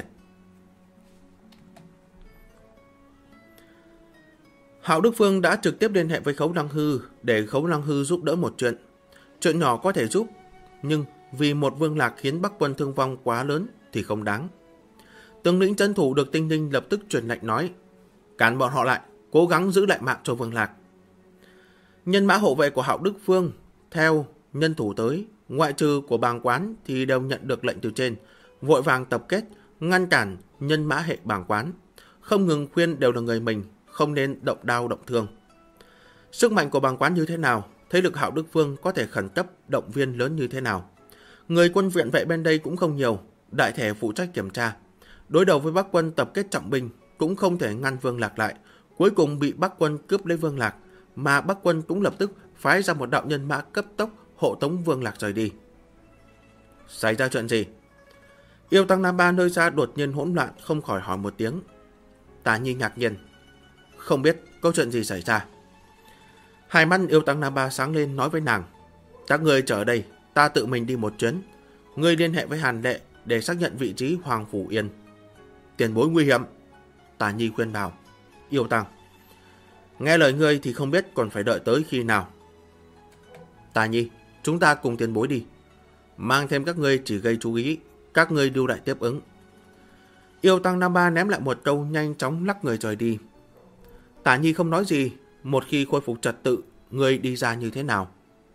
Hạo Đức Phương đã trực tiếp liên hệ với Khấu Lăng Hư để Khấu Lăng Hư giúp đỡ một chuyện. Chuyện nhỏ có thể giúp, nhưng vì một Vương Lạc khiến Bắc quân thương vong quá lớn thì không đáng. Tướng lĩnh trấn thủ được tinh linh lập tức truyền lệnh nói, cản bọn họ lại, cố gắng giữ lại mạng cho Vương Lạc. Nhân mã hộ vệ của Hạo Đức Phương theo nhân thủ tới, ngoại trừ của bàng quán thì đều nhận được lệnh từ trên, vội vàng tập kết, ngăn cản nhân mã hệ bàng quán, không ngừng khuyên đều là người mình, không nên động đao động thương. Sức mạnh của bàng quán như thế nào, thế lực Hạo Đức Phương có thể khẩn cấp động viên lớn như thế nào. Người quân viện vệ bên đây cũng không nhiều, đại thể phụ trách kiểm tra. Đối đầu với Bắc quân tập kết trọng binh, cũng không thể ngăn Vương Lạc lại, cuối cùng bị Bắc quân cướp lấy Vương Lạc, mà Bắc quân cũng lập tức phái ra một đạo nhân mã cấp tốc hộ tống Vương Lạc rời đi. Xảy ra chuyện gì? Yêu Tăng Nam Ba nơi xa đột nhiên hỗn loạn, không khỏi hỏi một tiếng. Tả Nhi ngạc nhiên. Không biết có chuyện gì xảy ra. Hai mắt Yêu Tăng Nam Ba sáng lên nói với nàng. Các ngươi chờ ở đây, ta tự mình đi một chuyến. Ngươi liên hệ với Hàn Lệ để xác nhận vị trí Hoàng Phủ Yên. Tiền bối nguy hiểm. Tả Nhi khuyên bảo. Yêu Tăng, nghe lời ngươi thì không biết còn phải đợi tới khi nào. Tả Nhi, chúng ta cùng tiền bối đi. Mang thêm các ngươi chỉ gây chú ý, các ngươi lưu lại tiếp ứng. Yêu Tăng Nam Ba ném lại một câu, nhanh chóng lắc người rời đi. Tả Nhi không nói gì. Một khi khôi phục trật tự, ngươi đi ra như thế nào?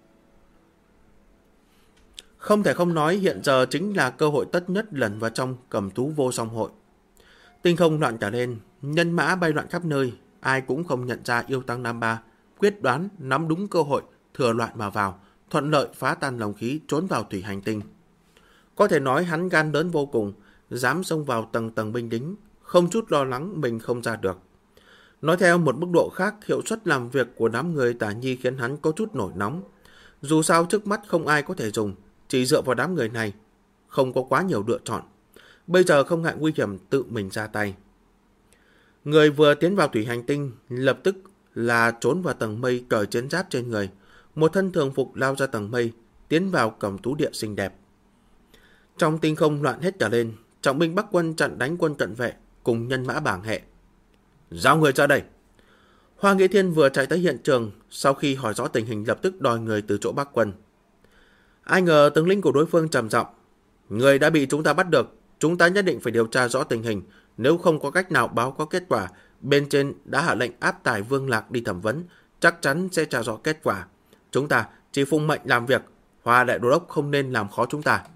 Không thể không nói, hiện giờ chính là cơ hội tất nhất lần vào trong Cầm Tú Vô Song Hội. Tinh không loạn cả lên, nhân mã bay loạn khắp nơi, ai cũng không nhận ra Yêu Tăng Nam Ba quyết đoán nắm đúng cơ hội, thừa loạn mà vào, thuận lợi phá tan lòng khí, trốn vào thủy hành tinh. Có thể nói hắn gan lớn vô cùng, dám xông vào tầng tầng binh lính, không chút lo lắng mình không ra được. Nói theo một mức độ khác, hiệu suất làm việc của đám người Tả Nhi khiến hắn có chút nổi nóng. Dù sao trước mắt không ai có thể dùng, chỉ dựa vào đám người này, không có quá nhiều lựa chọn. Bây giờ không ngại nguy hiểm tự mình ra tay. Người vừa tiến vào thủy hành tinh, lập tức là trốn vào tầng mây, cởi chiến giáp trên người. Một thân thường phục lao ra tầng mây, tiến vào Cầm Tú Điện xinh đẹp. Trong tinh không loạn hết cả lên, trọng binh Bắc quân chặn đánh quân cận vệ cùng nhân mã bảng hệ. Giao người ra đây. Hoa Nghĩa Thiên vừa chạy tới hiện trường, sau khi hỏi rõ tình hình lập tức đòi người từ chỗ Bắc quân. Ai ngờ tướng lĩnh của đối phương trầm giọng. Người đã bị chúng ta bắt được, chúng ta nhất định phải điều tra rõ tình hình. Nếu không có cách nào báo có kết quả, bên trên đã hạ lệnh áp tải Vương Lạc đi thẩm vấn, chắc chắn sẽ tra rõ kết quả. Chúng ta chỉ phụng mệnh làm việc, Hoa đại đô đốc không nên làm khó chúng ta.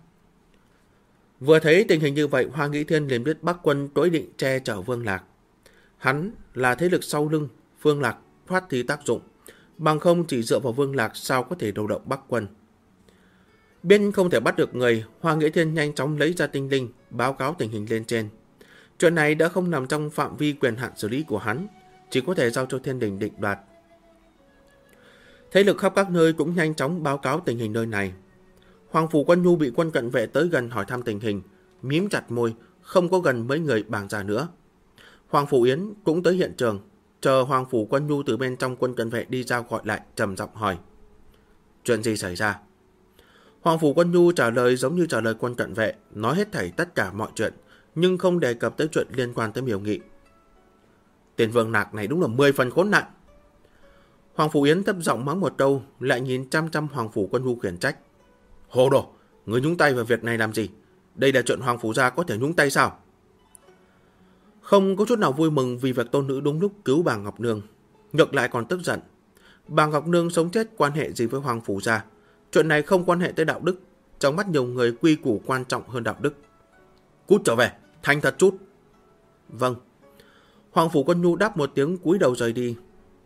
Vừa thấy tình hình như vậy, Hoa Nghĩa Thiên liền biết Bắc quân tối định che chở Vương Lạc. Hắn là thế lực sau lưng, Vương Lạc phát huy tác dụng, bằng không chỉ dựa vào Vương Lạc sao có thể đầu động Bắc quân. Bên không thể bắt được người, Hoa Nghĩa Thiên nhanh chóng lấy ra tinh linh, báo cáo tình hình lên trên. Chuyện này đã không nằm trong phạm vi quyền hạn xử lý của hắn, chỉ có thể giao cho Thiên Đình định đoạt. Thế lực khắp các nơi cũng nhanh chóng báo cáo tình hình nơi này. Hoàng Phủ Quân Nhu bị quân cận vệ tới gần hỏi thăm tình hình, mím chặt môi, không có gần mấy người bàng ra nữa. Hoàng Phủ Yến cũng tới hiện trường, chờ Hoàng Phủ Quân Nhu từ bên trong quân cận vệ đi ra gọi lại, trầm giọng hỏi. Chuyện gì xảy ra? Hoàng Phủ Quân Nhu trả lời giống như trả lời quân cận vệ, nói hết thảy tất cả mọi chuyện, nhưng không đề cập tới chuyện liên quan tới Miêu Nghị. Tiền Vương Lạc này đúng là 10 phần khốn nạn. Hoàng Phủ Yến thấp giọng mắng một câu, lại nhìn chăm chăm Hoàng Phủ Quân Nhu khiển trách. Hồ đồ, người nhúng tay vào việc này làm gì? Đây là chuyện Hoàng Phủ gia có thể nhúng tay sao? Không có chút nào vui mừng vì việc tôn nữ đúng lúc cứu bà Ngọc Nương, ngược lại còn tức giận. Bà Ngọc Nương sống chết quan hệ gì với Hoàng Phủ gia? Chuyện này không quan hệ tới đạo đức, trong mắt nhiều người quy củ quan trọng hơn đạo đức. Cút trở về, thành thật chút. Vâng. Hoàng Phủ Quân Nhu đáp một tiếng cúi đầu rời đi.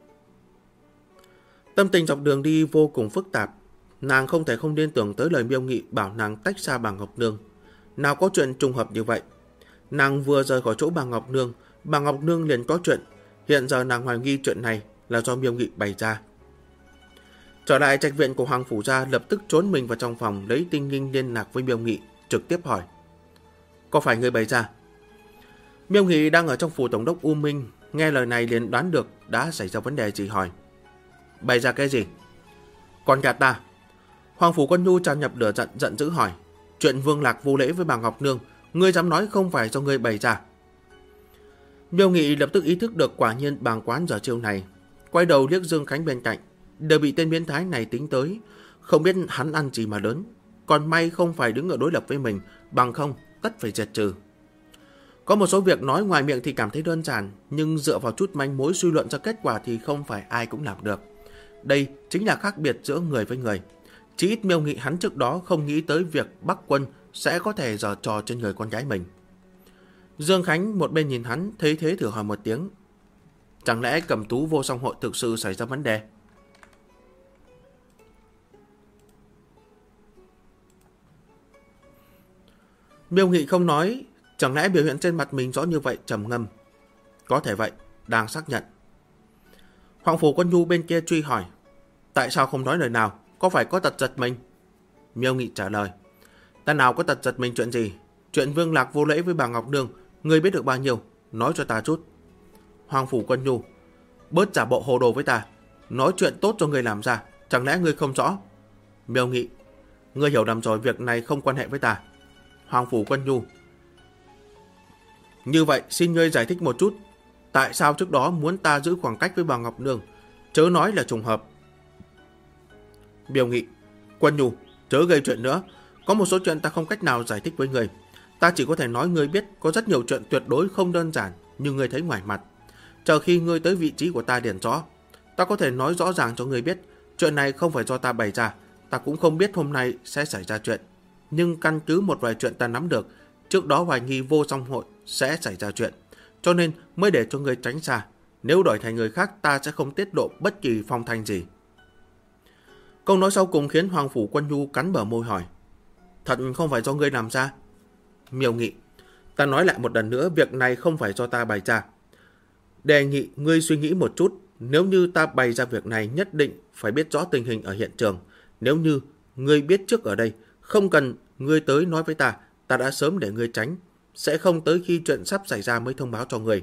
Tâm tình dọc đường đi vô cùng phức tạp. Nàng không thể không liên tưởng tới lời Miêu Nghị bảo nàng tách xa bà Ngọc Nương. Nào có chuyện trùng hợp như vậy. Nàng vừa rời khỏi chỗ bà Ngọc Nương liền có chuyện. Hiện giờ nàng hoài nghi chuyện này là do Miêu Nghị bày ra. Trở lại trạch viện của Hoàng Phủ gia, lập tức trốn mình vào trong phòng, lấy tinh linh liên lạc với Miêu Nghị, trực tiếp hỏi. Có phải người bày ra? Miêu Nghị đang ở trong phủ tổng đốc U Minh, nghe lời này liền đoán được đã xảy ra vấn đề gì, hỏi. Bày ra cái gì? Còn gạt ta. Hoàng Phủ Quân Nhu tràn nhập lửa giận, giận dữ hỏi. Chuyện Vương Lạc vô lễ với bà Ngọc Nương, ngươi dám nói không phải do ngươi bày ra? Miêu Nghị lập tức ý thức được quả nhiên bàng quán giờ chiêu này, quay đầu liếc Dương Khánh bên cạnh, đều bị tên biến thái này tính tới, không biết hắn ăn gì mà lớn, còn may không phải đứng ở đối lập với mình, bằng không tất phải diệt trừ. Có một số việc nói ngoài miệng thì cảm thấy đơn giản, nhưng dựa vào chút manh mối suy luận ra kết quả thì không phải ai cũng làm được. Đây chính là khác biệt giữa người với người. Chỉ ít Miêu Nghị hắn trước đó không nghĩ tới việc Bắc quân sẽ có thể giở trò trên người con gái mình. Dương Khánh một bên nhìn hắn, thấy thế thử hỏi một tiếng. Chẳng lẽ Cầm Tú Vô Song Hội thực sự xảy ra vấn đề? Miêu Nghị không nói, chẳng lẽ biểu hiện trên mặt mình rõ như vậy, trầm ngâm. Có thể vậy, đang xác nhận. Hoàng Phủ Quân Nhu bên kia truy hỏi. Tại sao không nói lời nào? Có phải có tật giật mình? Miêu Nghị trả lời. Ta nào có tật giật mình chuyện gì? Chuyện Vương Lạc vô lễ với bà Ngọc Nương, ngươi biết được bao nhiêu? Nói cho ta chút. Hoàng Phủ Quân Nhu. Bớt giả bộ hồ đồ với ta. Nói chuyện tốt cho ngươi làm ra. Chẳng lẽ ngươi không rõ? Miêu Nghị. Ngươi hiểu lầm rồi, việc này không quan hệ với ta. Hoàng Phủ Quân Nhu. Như vậy xin ngươi giải thích một chút. Tại sao trước đó muốn ta giữ khoảng cách với bà Ngọc Nương? Chớ nói là trùng hợp. Miêu Nghị. Quân Nhu, chớ gây chuyện nữa. Có một số chuyện ta không cách nào giải thích với ngươi. Ta chỉ có thể nói ngươi biết có rất nhiều chuyện tuyệt đối không đơn giản như ngươi thấy ngoài mặt. Chờ khi ngươi tới vị trí của ta điền rõ, ta có thể nói rõ ràng cho ngươi biết. Chuyện này không phải do ta bày ra. Ta cũng không biết hôm nay sẽ xảy ra chuyện. Nhưng căn cứ một vài chuyện ta nắm được, trước đó hoài nghi Vô Song Hội sẽ xảy ra chuyện, cho nên mới để cho ngươi tránh xa. Nếu đổi thành người khác, ta sẽ không tiết lộ bất kỳ phong thanh gì. Câu nói sau cùng khiến Hoàng Phủ Quân Nhu cắn bờ môi hỏi. Thật không phải do ngươi làm ra? Miêu Nghị. Ta nói lại một lần nữa, việc này không phải do ta bày ra. Đề nghị ngươi suy nghĩ một chút. Nếu như ta bày ra việc này, nhất định phải biết rõ tình hình ở hiện trường. Nếu như ngươi biết trước ở đây, không cần ngươi tới nói với ta, ta đã sớm để ngươi tránh. Sẽ không tới khi chuyện sắp xảy ra mới thông báo cho ngươi.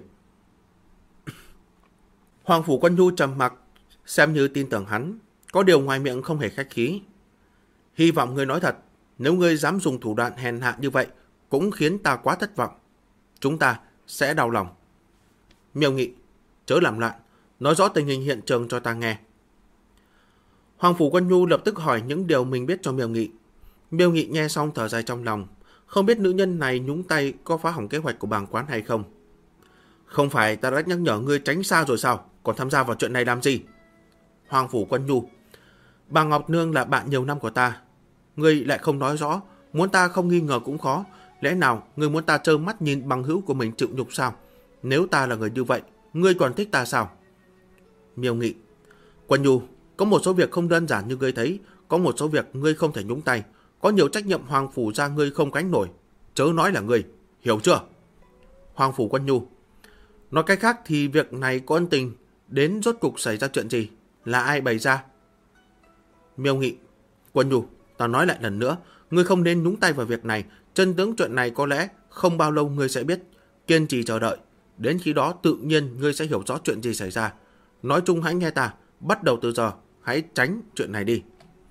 Hoàng Phủ Quân Nhu trầm mặc, xem như tin tưởng hắn. Có điều ngoài miệng không hề khách khí. Hy vọng ngươi nói thật. Nếu ngươi dám dùng thủ đoạn hèn hạ như vậy, cũng khiến ta quá thất vọng. Chúng ta sẽ đau lòng. Miêu Nghị. Chớ làm loạn. Nói rõ tình hình hiện trường cho ta nghe. Hoàng Phủ Quân Nhu lập tức hỏi những điều mình biết cho Miêu Nghị. Miêu Nghị nghe xong thở dài trong lòng. Không biết nữ nhân này nhúng tay có phá hỏng kế hoạch của bàng quán hay không. Không phải ta đã nhắc nhở ngươi tránh xa rồi sao? Còn tham gia vào chuyện này làm gì? Hoàng Phủ Quân Nhu. Bà Ngọc Nương là bạn nhiều năm của ta. Ngươi lại không nói rõ. Muốn ta không nghi ngờ cũng khó. Lẽ nào ngươi muốn ta trơ mắt nhìn bằng hữu của mình chịu nhục sao? Nếu ta là người như vậy, ngươi còn thích ta sao? Miêu Nghị. Quân Nhu, có một số việc không đơn giản như ngươi thấy. Có một số việc ngươi không thể nhúng tay. Có nhiều trách nhiệm Hoàng Phủ ra ngươi không gánh nổi. Chớ nói là ngươi, hiểu chưa? Hoàng Phủ Quân Nhu. Nói cách khác thì việc này có ân tình. Đến rốt cục xảy ra chuyện gì? Là ai bày ra? Miêu Nghị. Quân Nhu, ta nói lại lần nữa, ngươi không nên nhúng tay vào việc này. Chân tướng chuyện này có lẽ không bao lâu ngươi sẽ biết. Kiên trì chờ đợi. Đến khi đó tự nhiên ngươi sẽ hiểu rõ chuyện gì xảy ra. Nói chung hãy nghe ta. Bắt đầu từ giờ, hãy tránh chuyện này đi.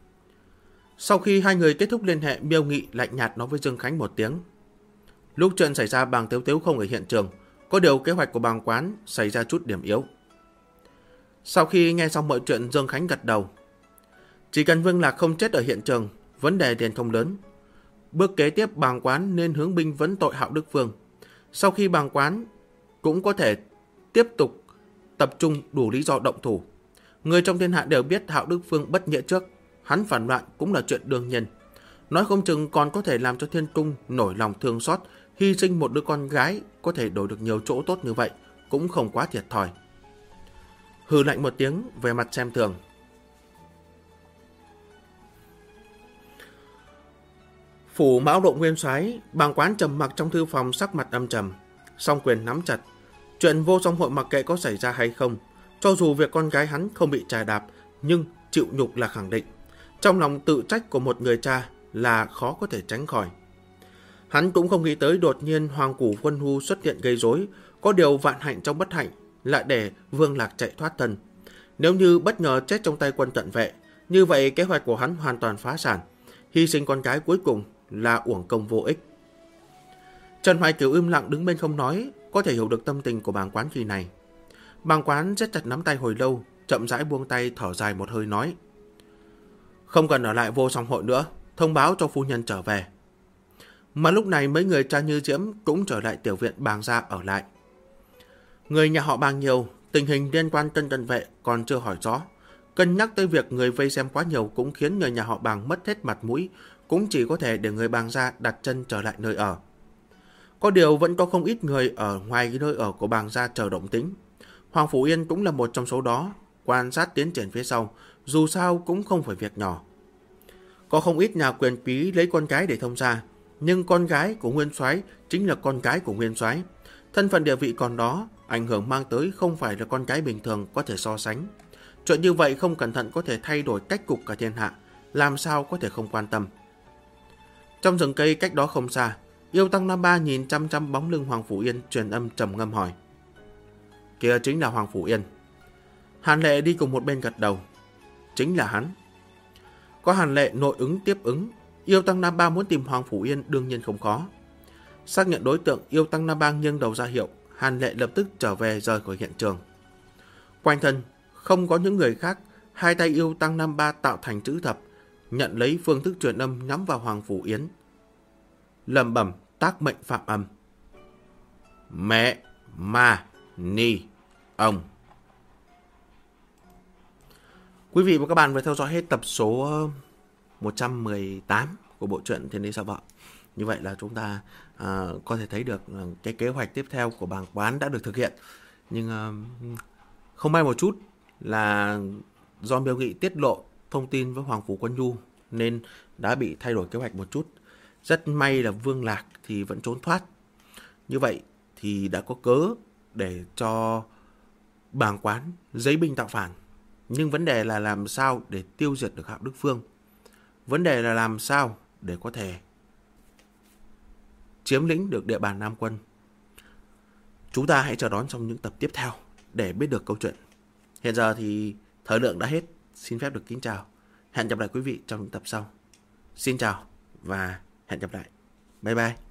Sau khi hai người kết thúc liên hệ, Miêu Nghị lạnh nhạt nói với Dương Khánh một tiếng. Lúc chuyện xảy ra, bàng Tiếu Tiếu không ở hiện trường. Có điều kế hoạch của bàng quán xảy ra chút điểm yếu. Sau khi nghe xong mọi chuyện, Dương Khánh gật đầu. Chỉ cần Vương Lạc không chết ở hiện trường, vấn đề liền không lớn. Bước kế tiếp, bàng quán nên hướng binh vấn tội Hạo Đức Vương. Sau khi bàng quán cũng có thể tiếp tục tập trung đủ lý do động thủ. Người trong thiên hạ đều biết Hạo Đức Vương bất nghĩa trước. Hắn phản loạn cũng là chuyện đương nhiên. Nói không chừng còn có thể làm cho Thiên Cung nổi lòng thương xót. Hy sinh một đứa con gái có thể đổi được nhiều chỗ tốt như vậy, cũng không quá thiệt thòi. Hừ lạnh một tiếng, về mặt xem thường. Phủ Mão Độ Nguyên Soái, bàng quán trầm mặc trong thư phòng, sắc mặt âm trầm, song quyền nắm chặt. Chuyện Vô Song Hội mặc kệ có xảy ra hay không, cho dù việc con gái hắn không bị chà đạp, nhưng chịu nhục là khẳng định. Trong lòng tự trách của một người cha là khó có thể tránh khỏi. Hắn cũng không nghĩ tới đột nhiên Hoàng Phủ Quân Nhu xuất hiện gây rối, có điều vạn hạnh trong bất hạnh, lại để Vương Lạc chạy thoát thân. Nếu như bất ngờ chết trong tay quân cận vệ, như vậy kế hoạch của hắn hoàn toàn phá sản. Hy sinh con gái cuối cùng là uổng công vô ích. Trần Hoài Kiều im lặng đứng bên không nói, có thể hiểu được tâm tình của bàng quán khi này. Bàng quán rất chặt nắm tay hồi lâu, chậm rãi buông tay, thở dài một hơi nói. Không cần ở lại Vô Song Hội nữa, thông báo cho phu nhân trở về. Mà lúc này mấy người cha Như Diễm cũng trở lại tiểu viện bàng gia ở lại. Người nhà họ bàng nhiều, tình hình liên quan tân cận vệ còn chưa hỏi rõ. Cân nhắc tới việc người vây xem quá nhiều cũng khiến người nhà họ bàng mất hết mặt mũi, cũng chỉ có thể để người bàng gia đặt chân trở lại nơi ở. Có điều vẫn có không ít người ở ngoài nơi ở của bàng gia chờ động tĩnh. Hoàng Phủ Yên cũng là một trong số đó, quan sát tiến triển phía sau, dù sao cũng không phải việc nhỏ. Có không ít nhà quyền quý lấy con gái để thông gia, nhưng con gái của nguyên soái chính là con gái của nguyên soái. Thân phận địa vị còn đó, ảnh hưởng mang tới không phải là con gái bình thường có thể so sánh. Chuyện như vậy không cẩn thận có thể thay đổi cách cục cả thiên hạ, làm sao có thể không quan tâm. Trong rừng cây cách đó không xa, Yêu Tăng Nam Ba nhìn chăm chăm bóng lưng Hoàng Phủ Yên, truyền âm trầm ngâm hỏi. Kia chính là Hoàng Phủ Yên. Hàn Lệ đi cùng một bên gật đầu. Chính là hắn. Có Hàn Lệ nội ứng tiếp ứng, Yêu Tăng Nam Ba muốn tìm Hoàng Phủ Yên đương nhiên không khó. Xác nhận đối tượng, Yêu Tăng Nam Ba nghiêng đầu ra hiệu, Hàn Lệ lập tức trở về rời khỏi hiện trường. Quanh thân không có những người khác, hai tay Yêu Tăng Nam Ba tạo thành chữ thập, nhận lấy phương thức truyền âm nhắm vào Hoàng Phủ Yến. Lẩm bẩm tác mệnh phạm âm. Mẹ ma ni ông. Quý vị và các bạn vừa theo dõi hết tập số 118 của bộ truyện Thiên Đế Sợ Vợ. Như vậy là chúng ta có thể thấy được cái kế hoạch tiếp theo của bàng quán đã được thực hiện. Nhưng không may một chút là do Miêu Nghị tiết lộ thông tin với Hoàng Phủ Quân Nhu nên đã bị thay đổi kế hoạch một chút. Rất may là Vương Lạc thì vẫn trốn thoát. Như vậy thì đã có cớ để cho bàng quán giấy binh tạo phản. Nhưng vấn đề là làm sao để tiêu diệt được Hạo Đức Phương. Vấn đề là làm sao để có thể chiếm lĩnh được địa bàn Nam Quân. Chúng ta hãy chờ đón trong những tập tiếp theo để biết được câu chuyện. Hiện giờ thì thời lượng đã hết. Xin phép được kính chào. Hẹn gặp lại quý vị trong những tập sau. Xin chào và hẹn gặp lại. Bye bye.